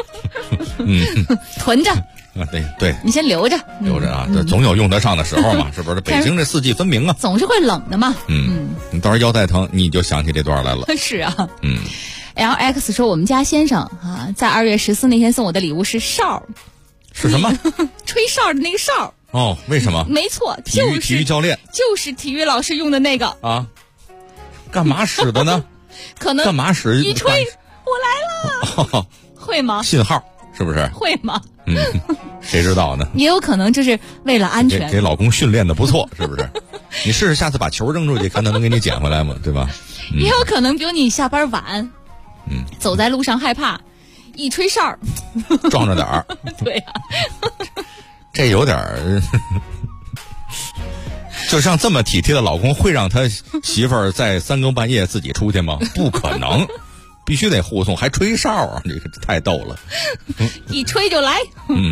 囤着。 对， 你先留着啊，总有用得上的时候嘛，是不是？北京这四季分明啊， 总是会冷的嘛。 你到时候腰带疼，你就想起这段来了。 是啊。LX 说，我们家先生啊，在2月14那天送我的礼物是哨。 是什么？ 吹哨的那个哨。 哦，为什么？ 没错， 体育教练， 就是体育老师用的那个啊。干嘛使的呢？ 可能干嘛使？ 一吹，我来了。会吗？ 信号是不是？ 会吗？ 谁知道呢？ 也有可能就是为了安全， 给老公训练的不错，是不是？你试试下次把球扔出去，看他能给你捡回来吗？对吧？ 也有可能，比如你下班晚，走在路上害怕。一吹哨撞着点儿。 对呀。 这有点儿就像这么体贴的老公会让他媳妇儿在3更半夜自己出去吗？不可能，必须得护送，还吹哨啊，这个太逗了。 一吹就来。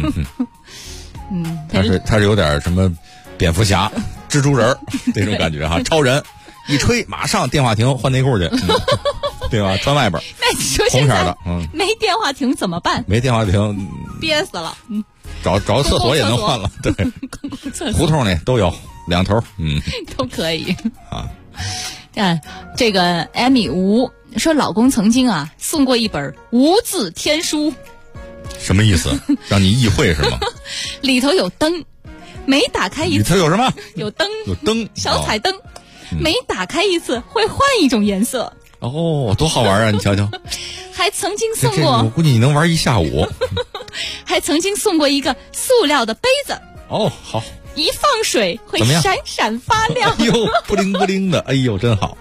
他是有点什么蝙蝠侠、蜘蛛人那种感觉哈，超人一吹马上电话亭换内裤去。对吧？穿外边。 那你说现在没电话亭怎么办？ 没电话亭， 憋死了。 找厕所也能换了。对，胡同里都有2头， 都可以啊。这个艾米吴说，老公曾经送过一本无字天书。 什么意思？让你意会是吗？ 里头有灯，每打开一次。 里头有什么？ 有灯， 有灯， 小彩灯，每打开一次会换一种颜色。 哦，多好玩啊！你瞧瞧， 还曾经送过， 我估计你能玩一下午。 还曾经送过一个塑料的杯子。 哦，好， 一放水会闪闪发亮。 哎呦，不灵不灵的，哎呦，真好。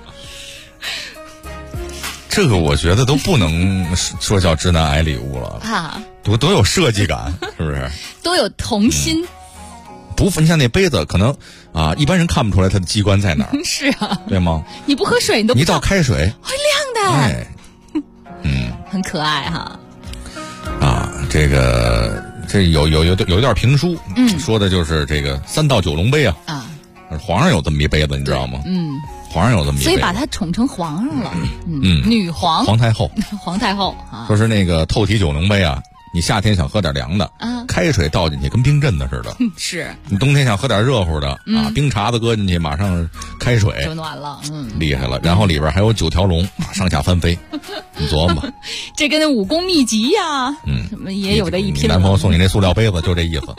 这个我觉得都不能说叫直男癌礼物了啊，多有设计感，是不是？ 多有童心。 不，你像那杯子，可能一般人看不出来它的机关在哪儿。 是啊， 对吗？ 你不喝水，你都不知道你倒开水会亮的。 哎， 很可爱哈。 这有段评书，说的就是这个3到9龙杯啊。皇上有这么一杯子，你知道吗？皇上有这么一杯子， 所以把他宠成皇上了。女皇， 皇太后， 皇太后啊。 说是那个透体9龙杯啊。你夏天想喝点凉的，开水倒进去跟冰镇的似的。 是。你冬天想喝点热乎的冰碴子搁进去，马上开水就暖了。 厉害了。然后里边还有9条龙，上下翻飞。你琢磨吧。 这跟那武功秘籍呀，什么也有的一拼。 你男朋友送你那塑料杯子就这意思。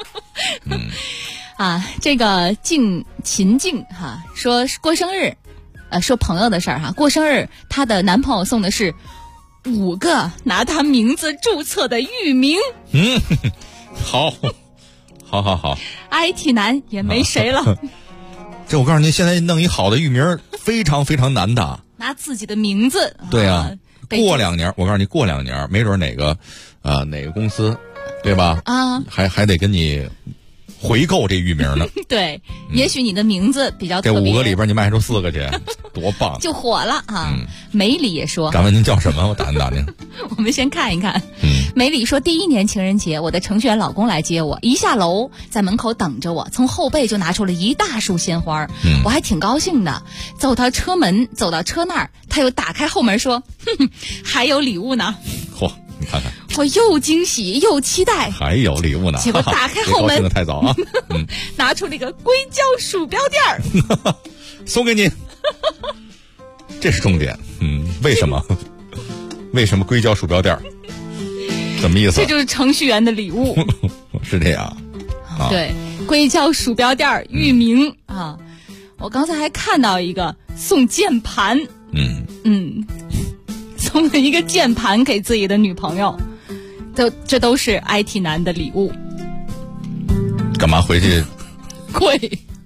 这个秦静说过生日，说朋友的事儿哈，过生日她的男朋友送的是 5个拿他名字注册的域名。 好 IT 男也没谁了。 这我告诉你，现在弄一好的域名非常非常难的。 拿自己的名字。 对啊，过2年，我告诉你，过2年，没准哪个公司，对吧？啊，还得跟你回购这域名呢。 对，也许你的名字比较特别， 这5个里边你卖出4个去，多棒！ 就火了啊！梅里也说， 敢问您叫什么？我打听。 我们先看一看。梅里说，第1年情人节，我的程序员老公来接我，一下楼在门口等着我，从后背就拿出了一大束鲜花，我还挺高兴的。走到车门，走到车那儿，他又打开后门说：“还有礼物呢。” 嚯，你看看， 我又惊喜又期待， 还有礼物呢。 结果打开后门， 高兴得太早啊！ 拿出了一个硅胶鼠标垫儿， 送给你。这是重点。为什么？为什么硅胶鼠标垫儿？什么意思？ 这就是程序员的礼物。 是这样。 对，硅胶鼠标垫儿域名啊。我刚才还看到一个送键盘。送了一个键盘给自己的女朋友，这都是 IT 男的礼物。 干嘛回去？ 跪？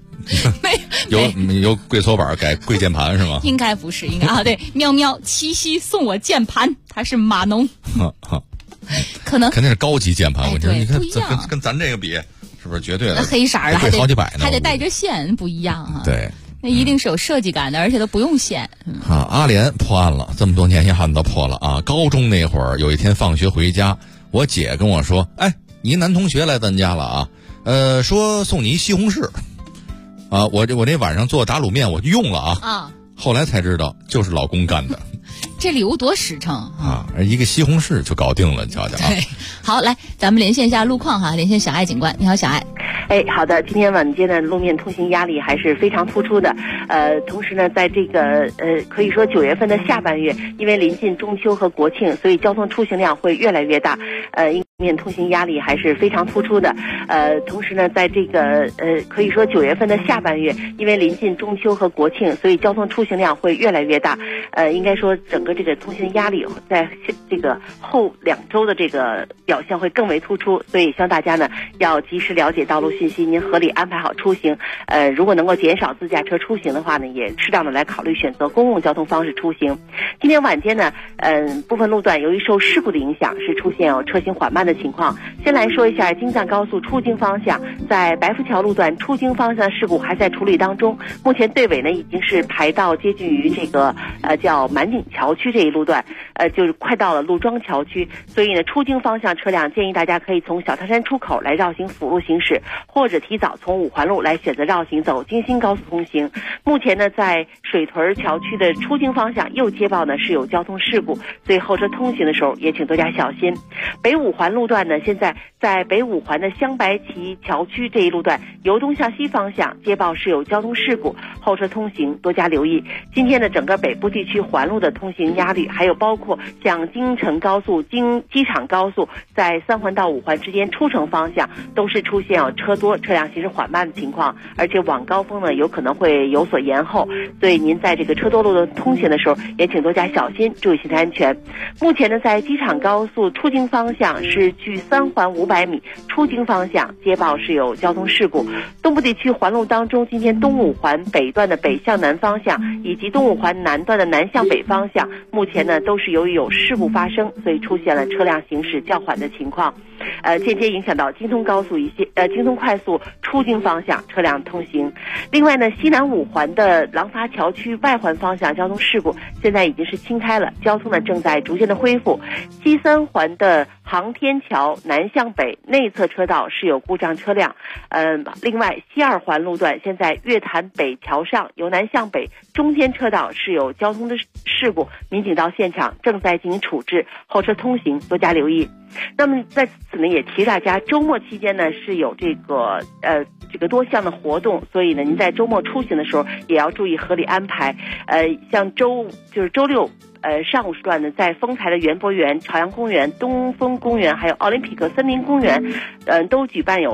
有跪搓板改跪键盘是吗？ 应该不是，应该啊，对，喵喵七夕送我键盘，他是码农。可能肯定是高级键盘，我觉得你看跟咱这个比，是不是绝对的？ 黑色的， 还得好几百呢， 还得带着线，不一样啊。 对。 那一定是有设计感的，而且都不用线。 阿莲破案了，这么多年一下子都破了啊！高中那会儿，有一天放学回家，我姐跟我说：“哎，你男同学来咱家了啊？说送你一西红柿啊！我那晚上做打卤面我就用了啊！后来才知道就是老公干的。 这礼物多实诚啊！一个西红柿就搞定了，你瞧瞧啊！ 对，好，来，咱们连线一下路况哈，连线小爱警官。你好，小爱。 好的，今天晚间的路面通行压力还是非常突出的。同时呢，在这个可以说9月份的下半月，因为临近中秋和国庆，所以交通出行量会越来越大。路面通行压力还是非常突出的。同时呢，在这个可以说9月份的下半月，因为临近中秋和国庆，所以交通出行量会越来越大。应该说整个这个通行压力在这个后2周的这个表现会更为突出，所以希望大家呢要及时了解道路信息，您合理安排好出行。如果能够减少自驾车出行的话呢，也适当的来考虑选择公共交通方式出行。今天晚间呢，部分路段由于受事故的影响，是出现有车行缓慢的情况。先来说一下京藏高速出京方向，在白福桥路段出京方向的事故还在处理当中，目前队尾呢已经是排到接近于这个叫满景桥区这一路段，就是快到了陆庄桥区，所以呢出京方向车辆建议大家可以从小汤山出口来绕行辅路行驶，或者提早从5环路来选择绕行走京新高速通行。目前呢，在水屯桥区的出京方向又接报呢是有交通事故，所以后车通行的时候也请多加小心。北5环路段呢，现在在北5环的香白旗桥区这一路段由东向西方向接报是有交通事故，后车通行多加留意。今天的整个北部地区环路的通行压力，还有包括像京承高速、机场高速在3环到5环之间出城方向都是出现有车多车辆行驶缓慢的情况，而且晚高峰呢有可能会有所延后，所以您在这个车多路的通行的时候也请多加小心，注意行车安全。目前呢，在机场高速出京方向是距3环500米，出京方向接报是有交通事故。东部地区环路当中，今天东5环北段的北向南方向以及东5环南段的南向北方向，目前呢都是由于有事故发生，所以出现了车辆行驶较缓的情况，间接影响到京通高速京通快速出京方向车辆通行。另外呢，西南5环的廊坊桥区外环方向交通事故现在已经是清开了，交通呢正在逐渐的恢复。西3环的航天桥南向北内侧车道是有故障车辆。另外西2环路段现在月坛北桥上由南向北中间车道是有交通的事故，民警到现场正在进行处置，后车通行多加留意。那么在此呢也提大家，周末期间呢是有这个多项的活动，所以呢您在周末出行的时候也要注意合理安排。像周六上午时段呢，在丰台的园博园、朝阳公园、东风公园还有奥林匹克森林公园都举办有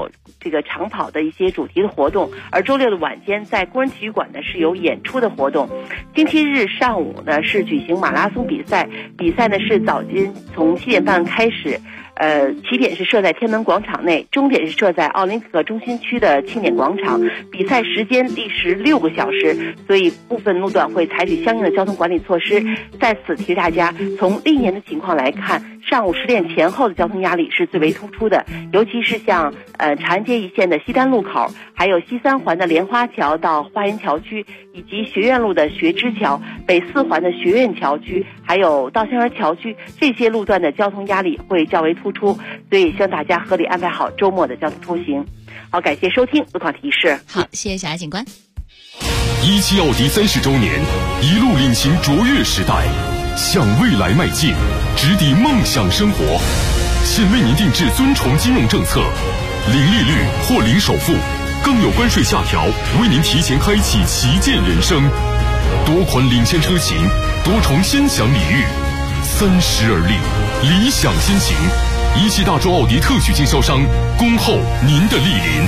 这个长跑的一些主题的活动，而周六的晚间在工人体育馆呢是有演出的活动。星期日上午呢是举行马拉松比赛，比赛呢是早间从7点半开始。起点是设在天安门广场内，终点是设在奥林匹克中心区的庆典广场。比赛时间历时6个小时，所以部分路段会采取相应的交通管理措施。在此提大家，从历年的情况来看，上午10点前后的交通压力是最为突出的，尤其是像长安街一线的西单路口，还有西3环的莲花桥到花园桥区，以及学院路的学知桥、北4环的学院桥区，还有稻香园桥区，这些路段的交通压力会较为突出，所以希望大家合理安排好周末的交通出行。好，感谢收听路况提示。 好，谢谢小艾警官。 17奥迪30周年，一路领行卓越时代，向未来迈进，直抵梦想生活。现为您定制尊崇金融政策，零利率或零首付，更有关税下调，为您提前开启旗舰人生。多款领先车型，多重先享礼遇，30而立，理想先行。17大洲奥迪特许经销商，恭候您的莅临。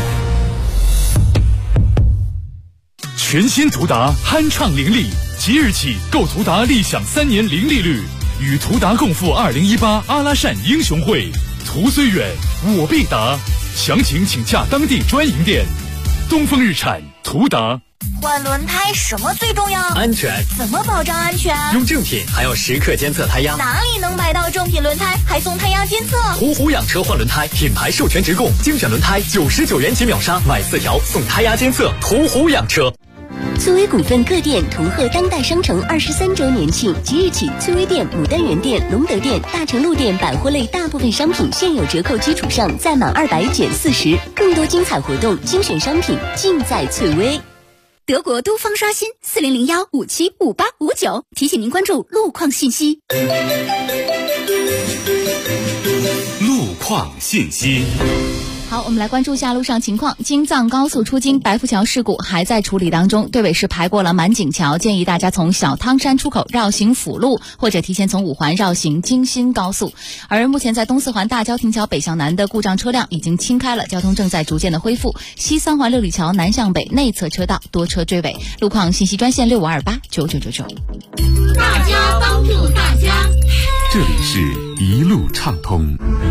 全新途达酣畅伶俐，即日起购途达立享3年零利率，与途达共赴2018阿拉善英雄会。途虽远，我必达。详情请洽当地专营店。东风日产，途达。 换轮胎什么最重要？ 安全。 怎么保障安全？ 用正品，还要时刻监测胎压。 哪里能买到正品轮胎还送胎压监测？ 途虎养车换轮胎，品牌授权直供，精选轮胎99元起秒杀，买4条送胎压监测。途虎养车。 翠微股份各店同贺当代商城23周年庆，即日起，翠微店、牡丹园店、隆德店、大成路店百货类大部分商品现有折扣基础上，再满200减40，更多精彩活动、精选商品尽在翠微。 德国都方刷新4001575859，提醒您关注路况信息。 路况信息。 好，我们来关注一下路上情况。京藏高速出京白富桥事故还在处理当中，队尾是排过了满景桥，建议大家从小汤山出口绕行辅路，或者提前从5环绕行京新高速。而目前在东4环大郊亭桥北向南的故障车辆已经清开了，交通正在逐渐的恢复。西3环六里桥南向北内侧车道多车追尾。路况信息专线65289999。 大家帮助大家， 这里是一路畅通。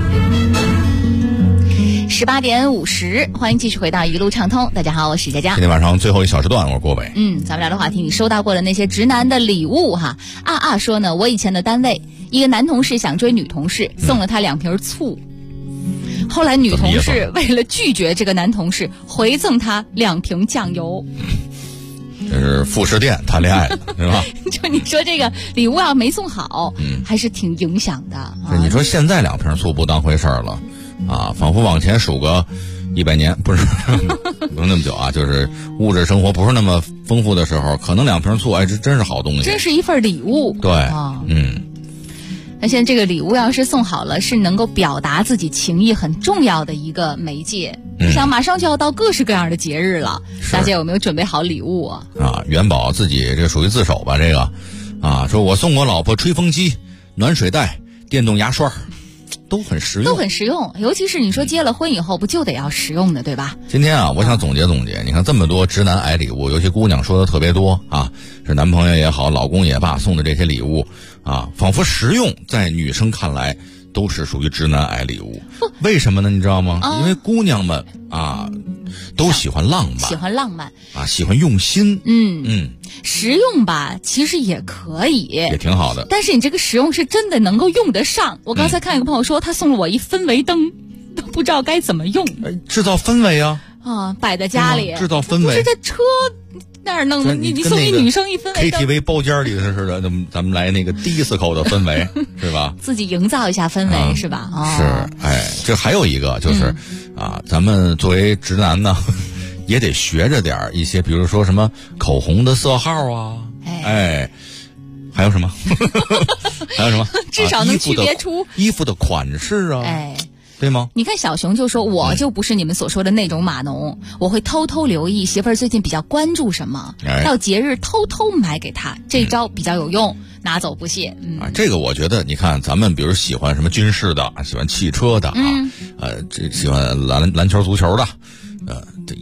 18点50，欢迎继续回到一路畅通。大家好，我是佳佳。 今天晚上最后一小时段，我是郭伟。 咱们聊的话题，你收到过的那些直男的礼物哈。说呢，我以前的单位一个男同事想追女同事，送了他2瓶醋。后来女同事为了拒绝这个男同事，回赠他2瓶酱油。 这是副食店谈恋爱的，是吧？ 就你说这个礼物要没送好，还是挺影响的。 你说现在2瓶醋不当回事了。仿佛往前数个100年，不是不用那么久啊，就是物质生活不是那么丰富的时候，可能2瓶醋，这真是好东西， 真是一份礼物。 对， 那现在这个礼物要是送好了，是能够表达自己情谊很重要的一个媒介。你想，马上就要到各式各样的节日了，大家有没有准备好礼物啊？ 元宝自己这属于自首吧，这个说我送我老婆吹风机、暖水袋、电动牙刷。都很实用， 尤其是你说结了婚以后，不就得要实用的，对吧？ 今天我想总结总结，你看这么多直男爱礼物，尤其姑娘说的特别多是男朋友也好，老公也罢，送的这些礼物仿佛实用，在女生看来都是属于直男爱礼物。为什么呢？你知道吗？因为姑娘们都喜欢浪漫，喜欢用心。 实用吧，其实也可以， 也挺好的。 但是你这个实用是真的能够用得上。我刚才看一个朋友说，他送了我一氛围灯，都不知道该怎么用。 制造氛围摆在家里， 制造氛围。 不是在车那儿弄的，你送给女生一氛围灯 ，KTV 包间里似的，咱们来那个disco的氛围，是吧？ 自己营造一下氛围，是吧？ 是，这还有一个就是咱们作为直男呢。也得学着点一些，比如说什么口红的色号还有什么？还有什么？ 至少能区别出衣服的款式对吗？ 你看小熊就说，我就不是你们所说的那种码农，我会偷偷留意媳妇儿最近比较关注什么，到节日偷偷买给她，这招比较有用，拿走不谢。 这个我觉得，你看咱们比如喜欢什么军事的，喜欢汽车的这喜欢篮球、足球的。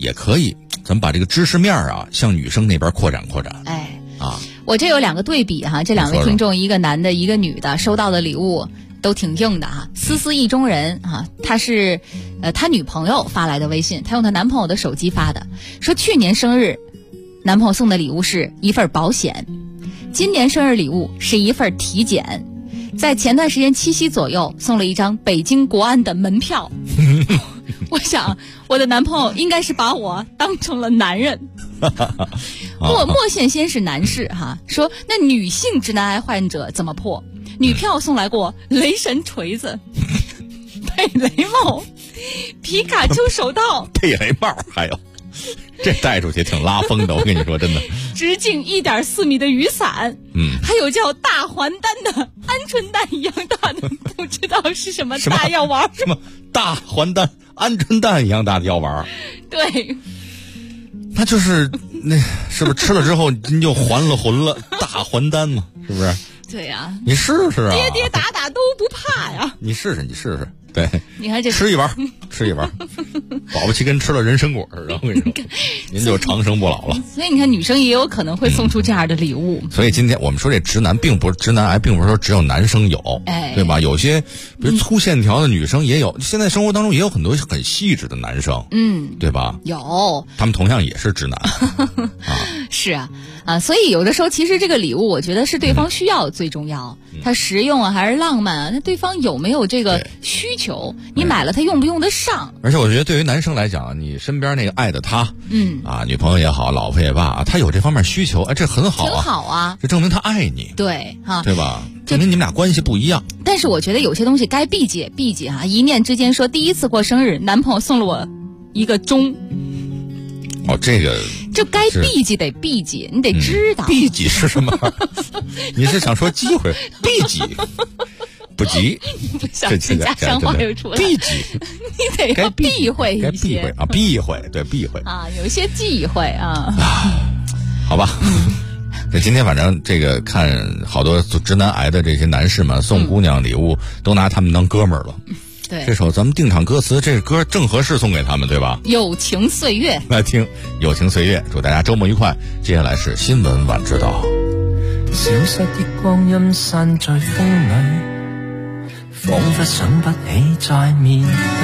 也可以，咱们把这个知识面啊向女生那边扩展扩展。 哎， 啊， 我这有2个对比哈，这2位听众，一个男的，一个女的，收到的礼物都挺硬的哈。思思意中人哈，他是他女朋友发来的微信，他用他男朋友的手机发的，说去年生日男朋友送的礼物是一份保险，今年生日礼物是一份体检，在前段时间7夕左右送了一张北京国安的门票。我想我的男朋友应该是把我当成了男人。莫线先是男士哈，说那女性直男癌患者怎么破？女票送来过雷神锤子、佩雷帽、皮卡丘手套、 佩雷帽，还有这带出去挺拉风的，我跟你说真的。 直径1.4米的雨伞，还有叫大还丹的鹌鹑蛋一样大的，不知道是什么大药丸。 什么大还丹、鹌鹑蛋一样大的药丸？ 对， 那就是那是不是吃了之后你就还了魂了？大还丹嘛，是不是？ 对呀， 你试试啊， 跌跌打打都不怕呀。 你试试。对， 你看这吃一丸，保不齐跟吃了人参果似的。我跟你说，您就长生不老了。 所以你看，女生也有可能会送出这样的礼物。 所以今天我们说这直男癌，并不是说只有男生有，对吧？有些比如粗线条的女生也有，现在生活当中也有很多很细致的男生，对吧？ 有， 他们同样也是直男。 是啊，所以有的时候其实这个礼物，我觉得是对方需要最重要，它实用啊还是浪漫啊？那对方有没有这个需求？你买了他用不用得上？ 而且我觉得对于男生来讲，你身边那个爱的他，女朋友也好，老婆也罢，他有这方面需求，这很好啊， 挺好啊， 这证明他爱你， 对哈， 对吧？证明你们俩关系不一样。 但是我觉得有些东西该避忌啊，一念之间说第一次过生日，男朋友送了我一个钟。 这个就该避忌得避忌，你得知道。 避忌是什么？你是想说忌讳？避忌不急， 这家乡话又出来。 避忌， 你得要避讳一些啊，避讳，对，避讳啊，有一些忌讳啊。 好吧。这今天反正这个看好多直男癌的这些男士们送姑娘礼物，都拿他们当哥们儿了。 对， 这首咱们定场歌词，这歌正合适送给他们，对吧？ 友情岁月， 来听友情岁月，祝大家周末愉快。接下来是新闻晚知道。 消失的光阴散在风里，仿佛想不起再面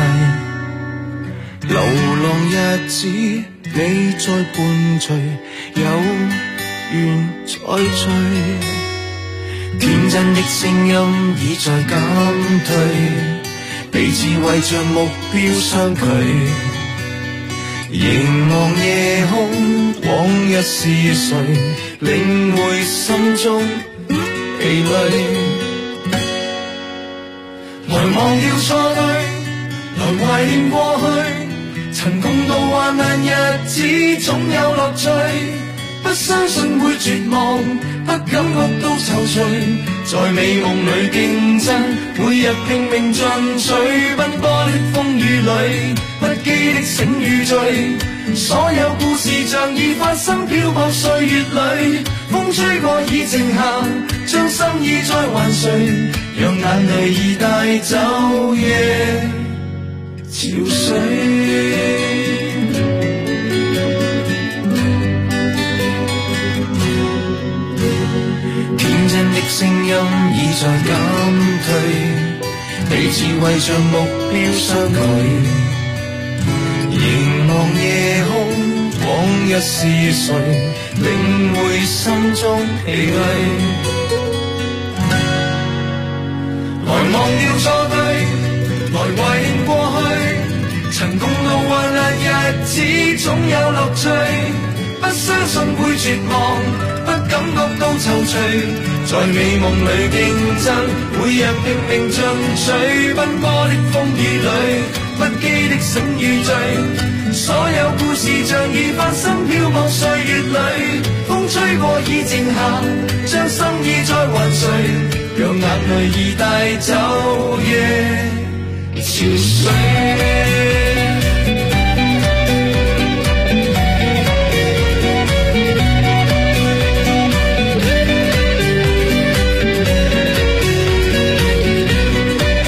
对。流浪日子，你在伴隨，有緣再聚。天真的聲音已在減退。彼此為着目標相距，凝望夜空，往日是誰領會心中疲累？來忘掉錯對，來懷念過去，曾共度患難日子總有樂趣，不相信會絕望，不感覺到躊躇，在美夢裏競爭，每日拼命進取，奔波的風雨裏，不羈的醒與醉，所有故事像已發生，漂泊歲月裏，風吹過已靜下，將心意再還誰，讓眼淚已帶走夜潮水。的聲音已在減退，彼此為着目標相距，凝望夜空，往日是誰領會心中疲累？來忘掉錯對，來懷念過去，曾共度患難日子總有樂趣，不相信會絕望，不感覺到躊躇，在美夢裏競爭，每日拼命進取，奔波的風雨裏，不羈的醒與醉，所有故事像已發生，漂泊歲月裏，風吹過已靜下，將心意再還誰，讓眼淚已帶走夜潮水。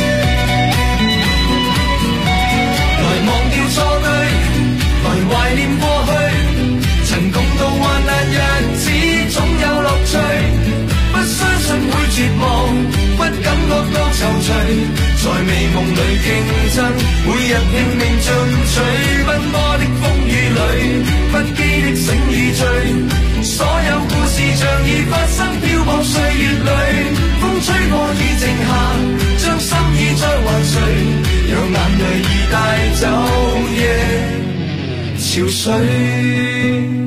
懷念在美夢裏競爭，每日拼命進取，奔波的風雨裏，不羈的醒與醉，所有故事像已發生，漂泊歲月裏，風吹過已靜下，將心意再還誰，讓眼淚已帶走夜潮水。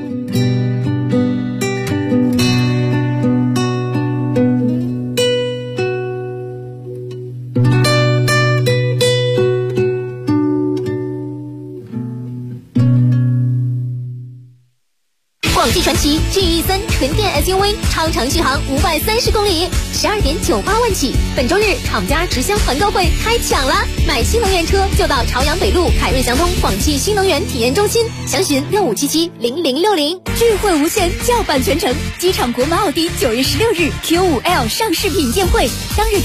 广汽传祺 GE3 纯电 SUV 超长续航530公里，12.98万起。本周日厂家直销团购会开抢了，买新能源车就到朝阳北路凯瑞祥通广汽新能源体验中心，详询65770060。 智慧无限，叫板全程。机场国贸奥迪9月16日 Q5L 上市品鉴会当日。